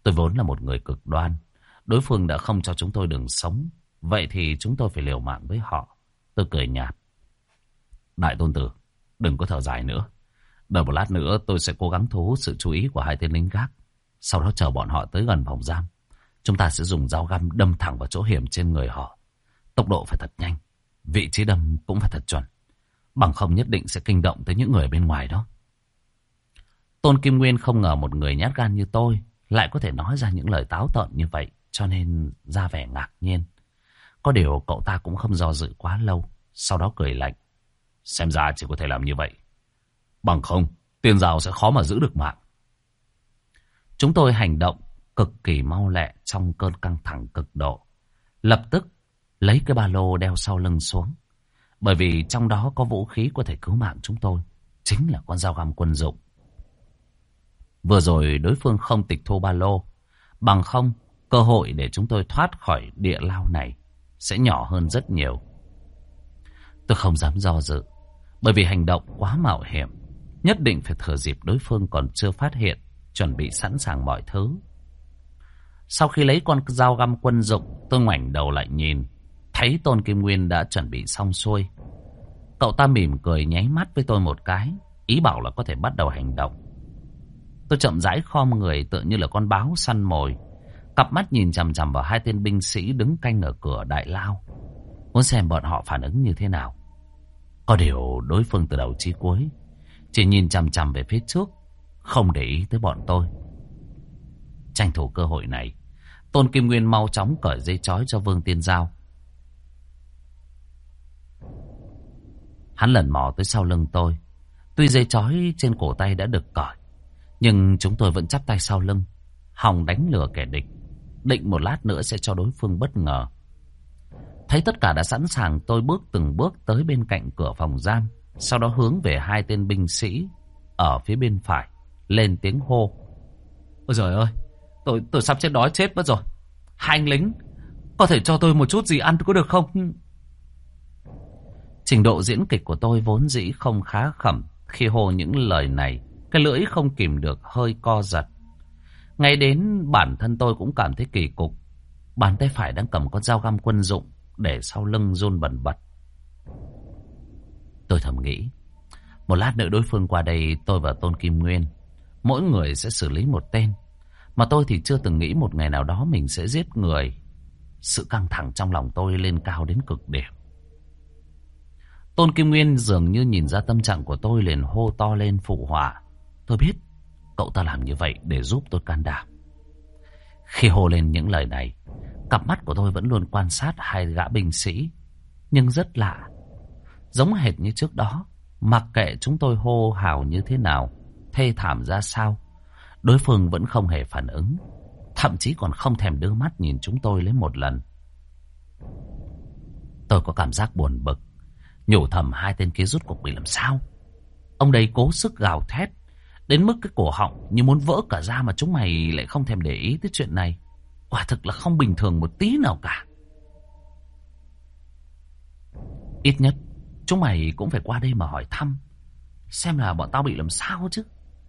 Tôi vốn là một người cực đoan. Đối phương đã không cho chúng tôi đường sống. Vậy thì chúng tôi phải liều mạng với họ. Tôi cười nhạt. Đại tôn tử, đừng có thở dài nữa. Đợi một lát nữa tôi sẽ cố gắng thu hút sự chú ý của hai tên lính gác. Sau đó chờ bọn họ tới gần phòng giam. Chúng ta sẽ dùng dao găm đâm thẳng vào chỗ hiểm trên người họ. Tốc độ phải thật nhanh. Vị trí đâm cũng phải thật chuẩn. Bằng không nhất định sẽ kinh động tới những người bên ngoài đó. Tôn Kim Nguyên không ngờ một người nhát gan như tôi lại có thể nói ra những lời táo tợn như vậy, cho nên ra vẻ ngạc nhiên. Có điều cậu ta cũng không do dự quá lâu, sau đó cười lạnh. Xem ra chỉ có thể làm như vậy. Bằng không, Tiên Giao sẽ khó mà giữ được mạng. Chúng tôi hành động cực kỳ mau lẹ trong cơn căng thẳng cực độ. Lập tức lấy cái ba lô đeo sau lưng xuống. Bởi vì trong đó có vũ khí có thể cứu mạng chúng tôi. Chính là con dao găm quân dụng. Vừa rồi đối phương không tịch thu ba lô. Bằng không, cơ hội để chúng tôi thoát khỏi địa lao này sẽ nhỏ hơn rất nhiều. Tôi không dám do dự. Bởi vì hành động quá mạo hiểm. Nhất định phải thừa dịp đối phương còn chưa phát hiện, chuẩn bị sẵn sàng mọi thứ. Sau khi lấy con dao găm quân dụng, tôi ngoảnh đầu lại nhìn. Thấy Tôn Kim Nguyên đã chuẩn bị xong xuôi. Cậu ta mỉm cười nháy mắt với tôi một cái, ý bảo là có thể bắt đầu hành động. Tôi chậm rãi khom người tựa như là con báo săn mồi. Cặp mắt nhìn chằm chằm vào hai tên binh sĩ đứng canh ở cửa đại lao. Muốn xem bọn họ phản ứng như thế nào. Có điều đối phương từ đầu chí cuối chỉ nhìn chằm chằm về phía trước, không để ý tới bọn tôi. Tranh thủ cơ hội này, Tôn Kim Nguyên mau chóng cởi dây trói cho Vương Tiên Giao. Hắn lần mò tới sau lưng tôi. Tuy dây trói trên cổ tay đã được cởi, nhưng chúng tôi vẫn chắp tay sau lưng, hòng đánh lừa kẻ địch, định một lát nữa sẽ cho đối phương bất ngờ. Thấy tất cả đã sẵn sàng, tôi bước từng bước tới bên cạnh cửa phòng giam, sau đó hướng về hai tên binh sĩ ở phía bên phải, lên tiếng hô. Ôi trời ơi, tôi tôi sắp chết đói chết mất rồi. Hai anh lính, có thể cho tôi một chút gì ăn có được không? Trình độ diễn kịch của tôi vốn dĩ không khá khẩm. Khi hô những lời này, cái lưỡi không kìm được hơi co giật. Ngay đến bản thân tôi cũng cảm thấy kỳ cục. Bàn tay phải đang cầm con dao găm quân dụng, để sau lưng run bần bật. Tôi thầm nghĩ, một lát nữa đối phương qua đây, tôi và Tôn Kim Nguyên mỗi người sẽ xử lý một tên. Mà tôi thì chưa từng nghĩ một ngày nào đó mình sẽ giết người. Sự căng thẳng trong lòng tôi lên cao đến cực điểm. Tôn Kim Nguyên dường như nhìn ra tâm trạng của tôi, liền hô to lên phụ họa. Tôi biết cậu ta làm như vậy để giúp tôi can đảm. Khi hô lên những lời này, cặp mắt của tôi vẫn luôn quan sát hai gã binh sĩ. Nhưng rất lạ, giống hệt như trước đó, mặc kệ chúng tôi hô hào như thế nào, thê thảm ra sao, đối phương vẫn không hề phản ứng, thậm chí còn không thèm đưa mắt nhìn chúng tôi lấy một lần. Tôi có cảm giác buồn bực, nhủ thầm hai tên kia rút cuộc bị làm sao. Ông đây cố sức gào thét, đến mức cái cổ họng như muốn vỡ cả ra, mà chúng mày lại không thèm để ý tới chuyện này. Quả thực là không bình thường một tí nào cả. Ít nhất chúng mày cũng phải qua đây mà hỏi thăm, xem là bọn tao bị làm sao chứ.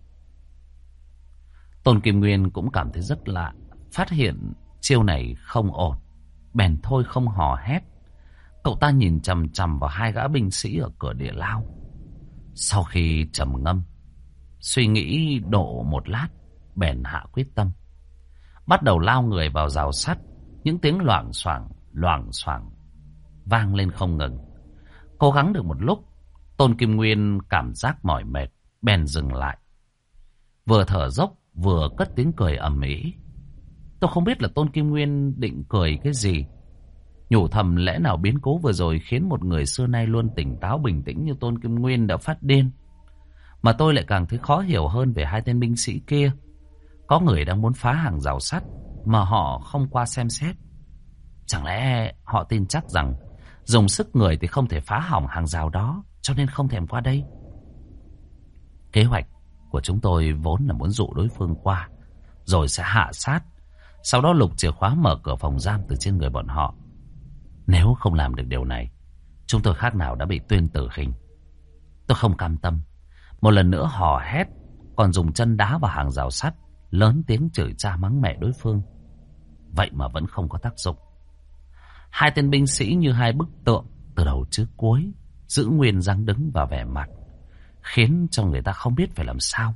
Tôn Kim Nguyên cũng cảm thấy rất lạ, phát hiện chiêu này không ổn, bèn thôi không hò hét. Cậu ta nhìn chằm chằm vào hai gã binh sĩ ở cửa địa lao. Sau khi trầm ngâm, suy nghĩ độ một lát, bèn hạ quyết tâm, bắt đầu lao người vào rào sắt. Những tiếng loảng xoảng loảng xoảng vang lên không ngừng. Cố gắng được một lúc, Tôn Kim Nguyên cảm giác mỏi mệt, bèn dừng lại, vừa thở dốc vừa cất tiếng cười ầm ĩ. Tôi không biết là Tôn Kim Nguyên định cười cái gì, nhủ thầm lẽ nào biến cố vừa rồi khiến một người xưa nay luôn tỉnh táo bình tĩnh như Tôn Kim Nguyên đã phát điên. Mà tôi lại càng thấy khó hiểu hơn về hai tên binh sĩ kia. Có người đang muốn phá hàng rào sắt mà họ không qua xem xét. Chẳng lẽ họ tin chắc rằng dùng sức người thì không thể phá hỏng hàng rào đó, cho nên không thèm qua đây. Kế hoạch của chúng tôi vốn là muốn dụ đối phương qua, rồi sẽ hạ sát, sau đó lục chìa khóa mở cửa phòng giam từ trên người bọn họ. Nếu không làm được điều này, chúng tôi khác nào đã bị tuyên tử hình. Tôi không cam tâm, một lần nữa hò hét, còn dùng chân đá vào hàng rào sắt, lớn tiếng chửi cha mắng mẹ đối phương. Vậy mà vẫn không có tác dụng. Hai tên binh sĩ như hai bức tượng từ đầu trước cuối, giữ nguyên dáng đứng và vẻ mặt, khiến cho người ta không biết phải làm sao.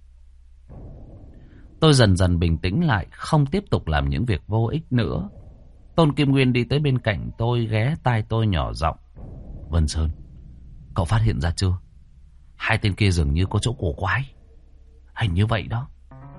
Tôi dần dần bình tĩnh lại, không tiếp tục làm những việc vô ích nữa. Tôn Kim Nguyên đi tới bên cạnh tôi, ghé tai tôi nhỏ giọng. Vân Sơn, cậu phát hiện ra chưa? Hai tên kia dường như có chỗ cổ quái. Hình như vậy đó.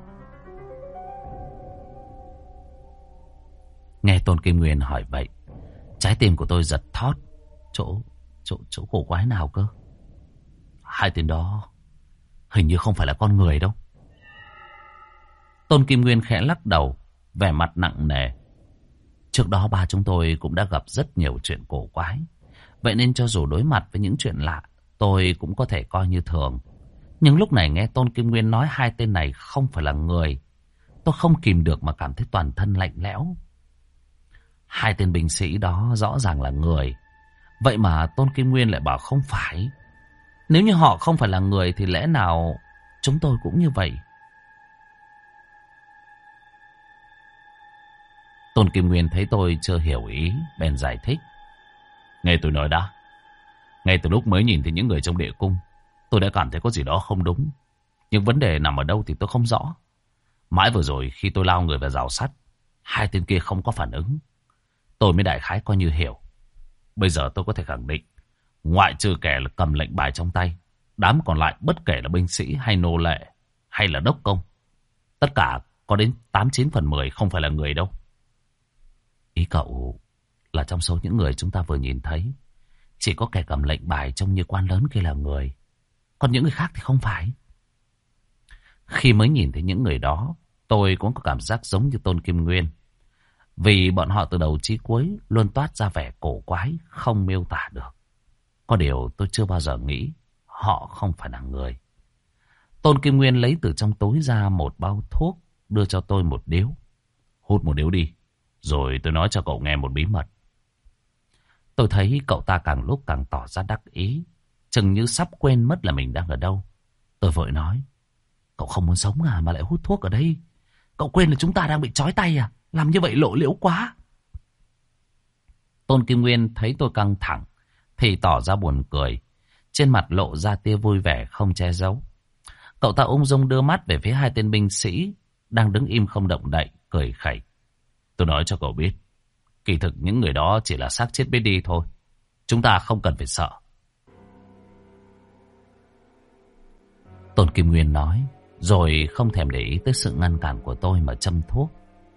Nghe Tôn Kim Nguyên hỏi vậy, trái tim của tôi giật thót. Chỗ, chỗ, chỗ cổ quái nào cơ? Hai tên đó hình như không phải là con người đâu. Tôn Kim Nguyên khẽ lắc đầu, vẻ mặt nặng nề. Trước đó ba chúng tôi cũng đã gặp rất nhiều chuyện cổ quái. Vậy nên cho dù đối mặt với những chuyện lạ, tôi cũng có thể coi như thường. Nhưng lúc này nghe Tôn Kim Nguyên nói hai tên này không phải là người, tôi không kìm được mà cảm thấy toàn thân lạnh lẽo. Hai tên binh sĩ đó rõ ràng là người. Vậy mà Tôn Kim Nguyên lại bảo không phải. Nếu như họ không phải là người thì lẽ nào chúng tôi cũng như vậy? Tôn Kim Nguyên thấy tôi chưa hiểu ý, bèn giải thích. Nghe tôi nói đã. Ngay từ lúc mới nhìn thấy những người trong địa cung, tôi đã cảm thấy có gì đó không đúng. Nhưng vấn đề nằm ở đâu thì tôi không rõ. Mãi vừa rồi khi tôi lao người vào rào sắt, hai tên kia không có phản ứng. Tôi mới đại khái coi như hiểu. Bây giờ tôi có thể khẳng định, ngoại trừ kẻ là cầm lệnh bài trong tay, đám còn lại bất kể là binh sĩ hay nô lệ hay là đốc công, tất cả có đến tám chín phần mười không phải là người đâu. Ý cậu là trong số những người chúng ta vừa nhìn thấy, chỉ có kẻ cầm lệnh bài trông như quan lớn kia là người, còn những người khác thì không phải. Khi mới nhìn thấy những người đó, tôi cũng có cảm giác giống như Tôn Kim Nguyên. Vì bọn họ từ đầu chí cuối luôn toát ra vẻ cổ quái, không miêu tả được. Có điều tôi chưa bao giờ nghĩ họ không phải là người. Tôn Kim Nguyên lấy từ trong túi ra một bao thuốc, đưa cho tôi một điếu. Hút một điếu đi, rồi tôi nói cho cậu nghe một bí mật. Tôi thấy cậu ta càng lúc càng tỏ ra đắc ý, chừng như sắp quên mất là mình đang ở đâu. Tôi vội nói, cậu không muốn sống à mà lại hút thuốc ở đây? Cậu quên là chúng ta đang bị trói tay à? Làm như vậy lộ liễu quá. Tôn Kim Nguyên thấy tôi căng thẳng thì tỏ ra buồn cười, trên mặt lộ ra tia vui vẻ không che giấu. Cậu ta ung dung đưa mắt về phía hai tên binh sĩ đang đứng im không động đậy, cười khẩy. Tôi nói cho cậu biết, kỳ thực những người đó chỉ là xác chết biết đi thôi. Chúng ta không cần phải sợ. Tôn Kim Nguyên nói, rồi không thèm để ý tới sự ngăn cản của tôi mà châm thuốc.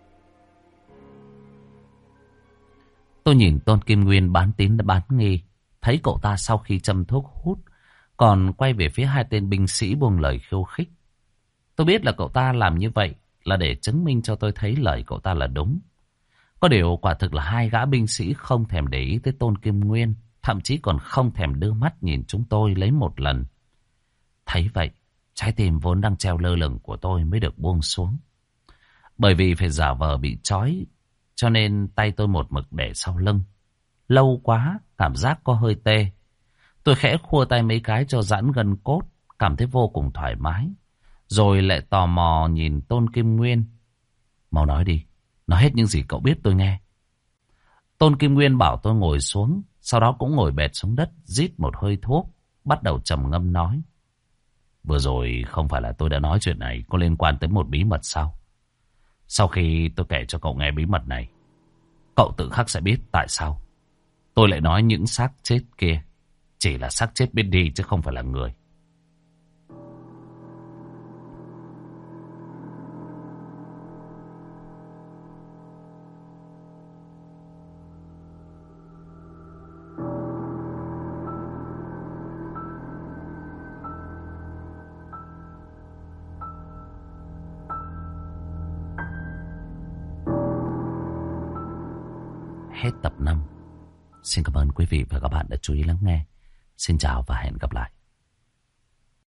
Tôi nhìn Tôn Kim Nguyên bán tín bán nghi, thấy cậu ta sau khi châm thuốc hút, còn quay về phía hai tên binh sĩ buông lời khiêu khích. Tôi biết là cậu ta làm như vậy là để chứng minh cho tôi thấy lời cậu ta là đúng. Có điều quả thực là hai gã binh sĩ không thèm để ý tới Tôn Kim Nguyên, thậm chí còn không thèm đưa mắt nhìn chúng tôi lấy một lần. Thấy vậy, trái tim vốn đang treo lơ lửng của tôi mới được buông xuống. Bởi vì phải giả vờ bị trói, cho nên tay tôi một mực để sau lưng. Lâu quá, cảm giác có hơi tê. Tôi khẽ khua tay mấy cái cho giãn gân cốt, cảm thấy vô cùng thoải mái. Rồi lại tò mò nhìn Tôn Kim Nguyên. Mau nói đi, nói hết những gì cậu biết tôi nghe. Tôn Kim Nguyên bảo tôi ngồi xuống, sau đó cũng ngồi bệt xuống đất, rít một hơi thuốc, bắt đầu trầm ngâm nói. Vừa rồi không phải là tôi đã nói chuyện này có liên quan tới một bí mật sao? Sau khi tôi kể cho cậu nghe bí mật này, cậu tự khắc sẽ biết tại sao tôi lại nói những xác chết kia chỉ là xác chết biết đi chứ không phải là người. Hết tập năm. Xin cảm ơn quý vị và các bạn đã chú ý lắng nghe. Xin chào và hẹn gặp lại.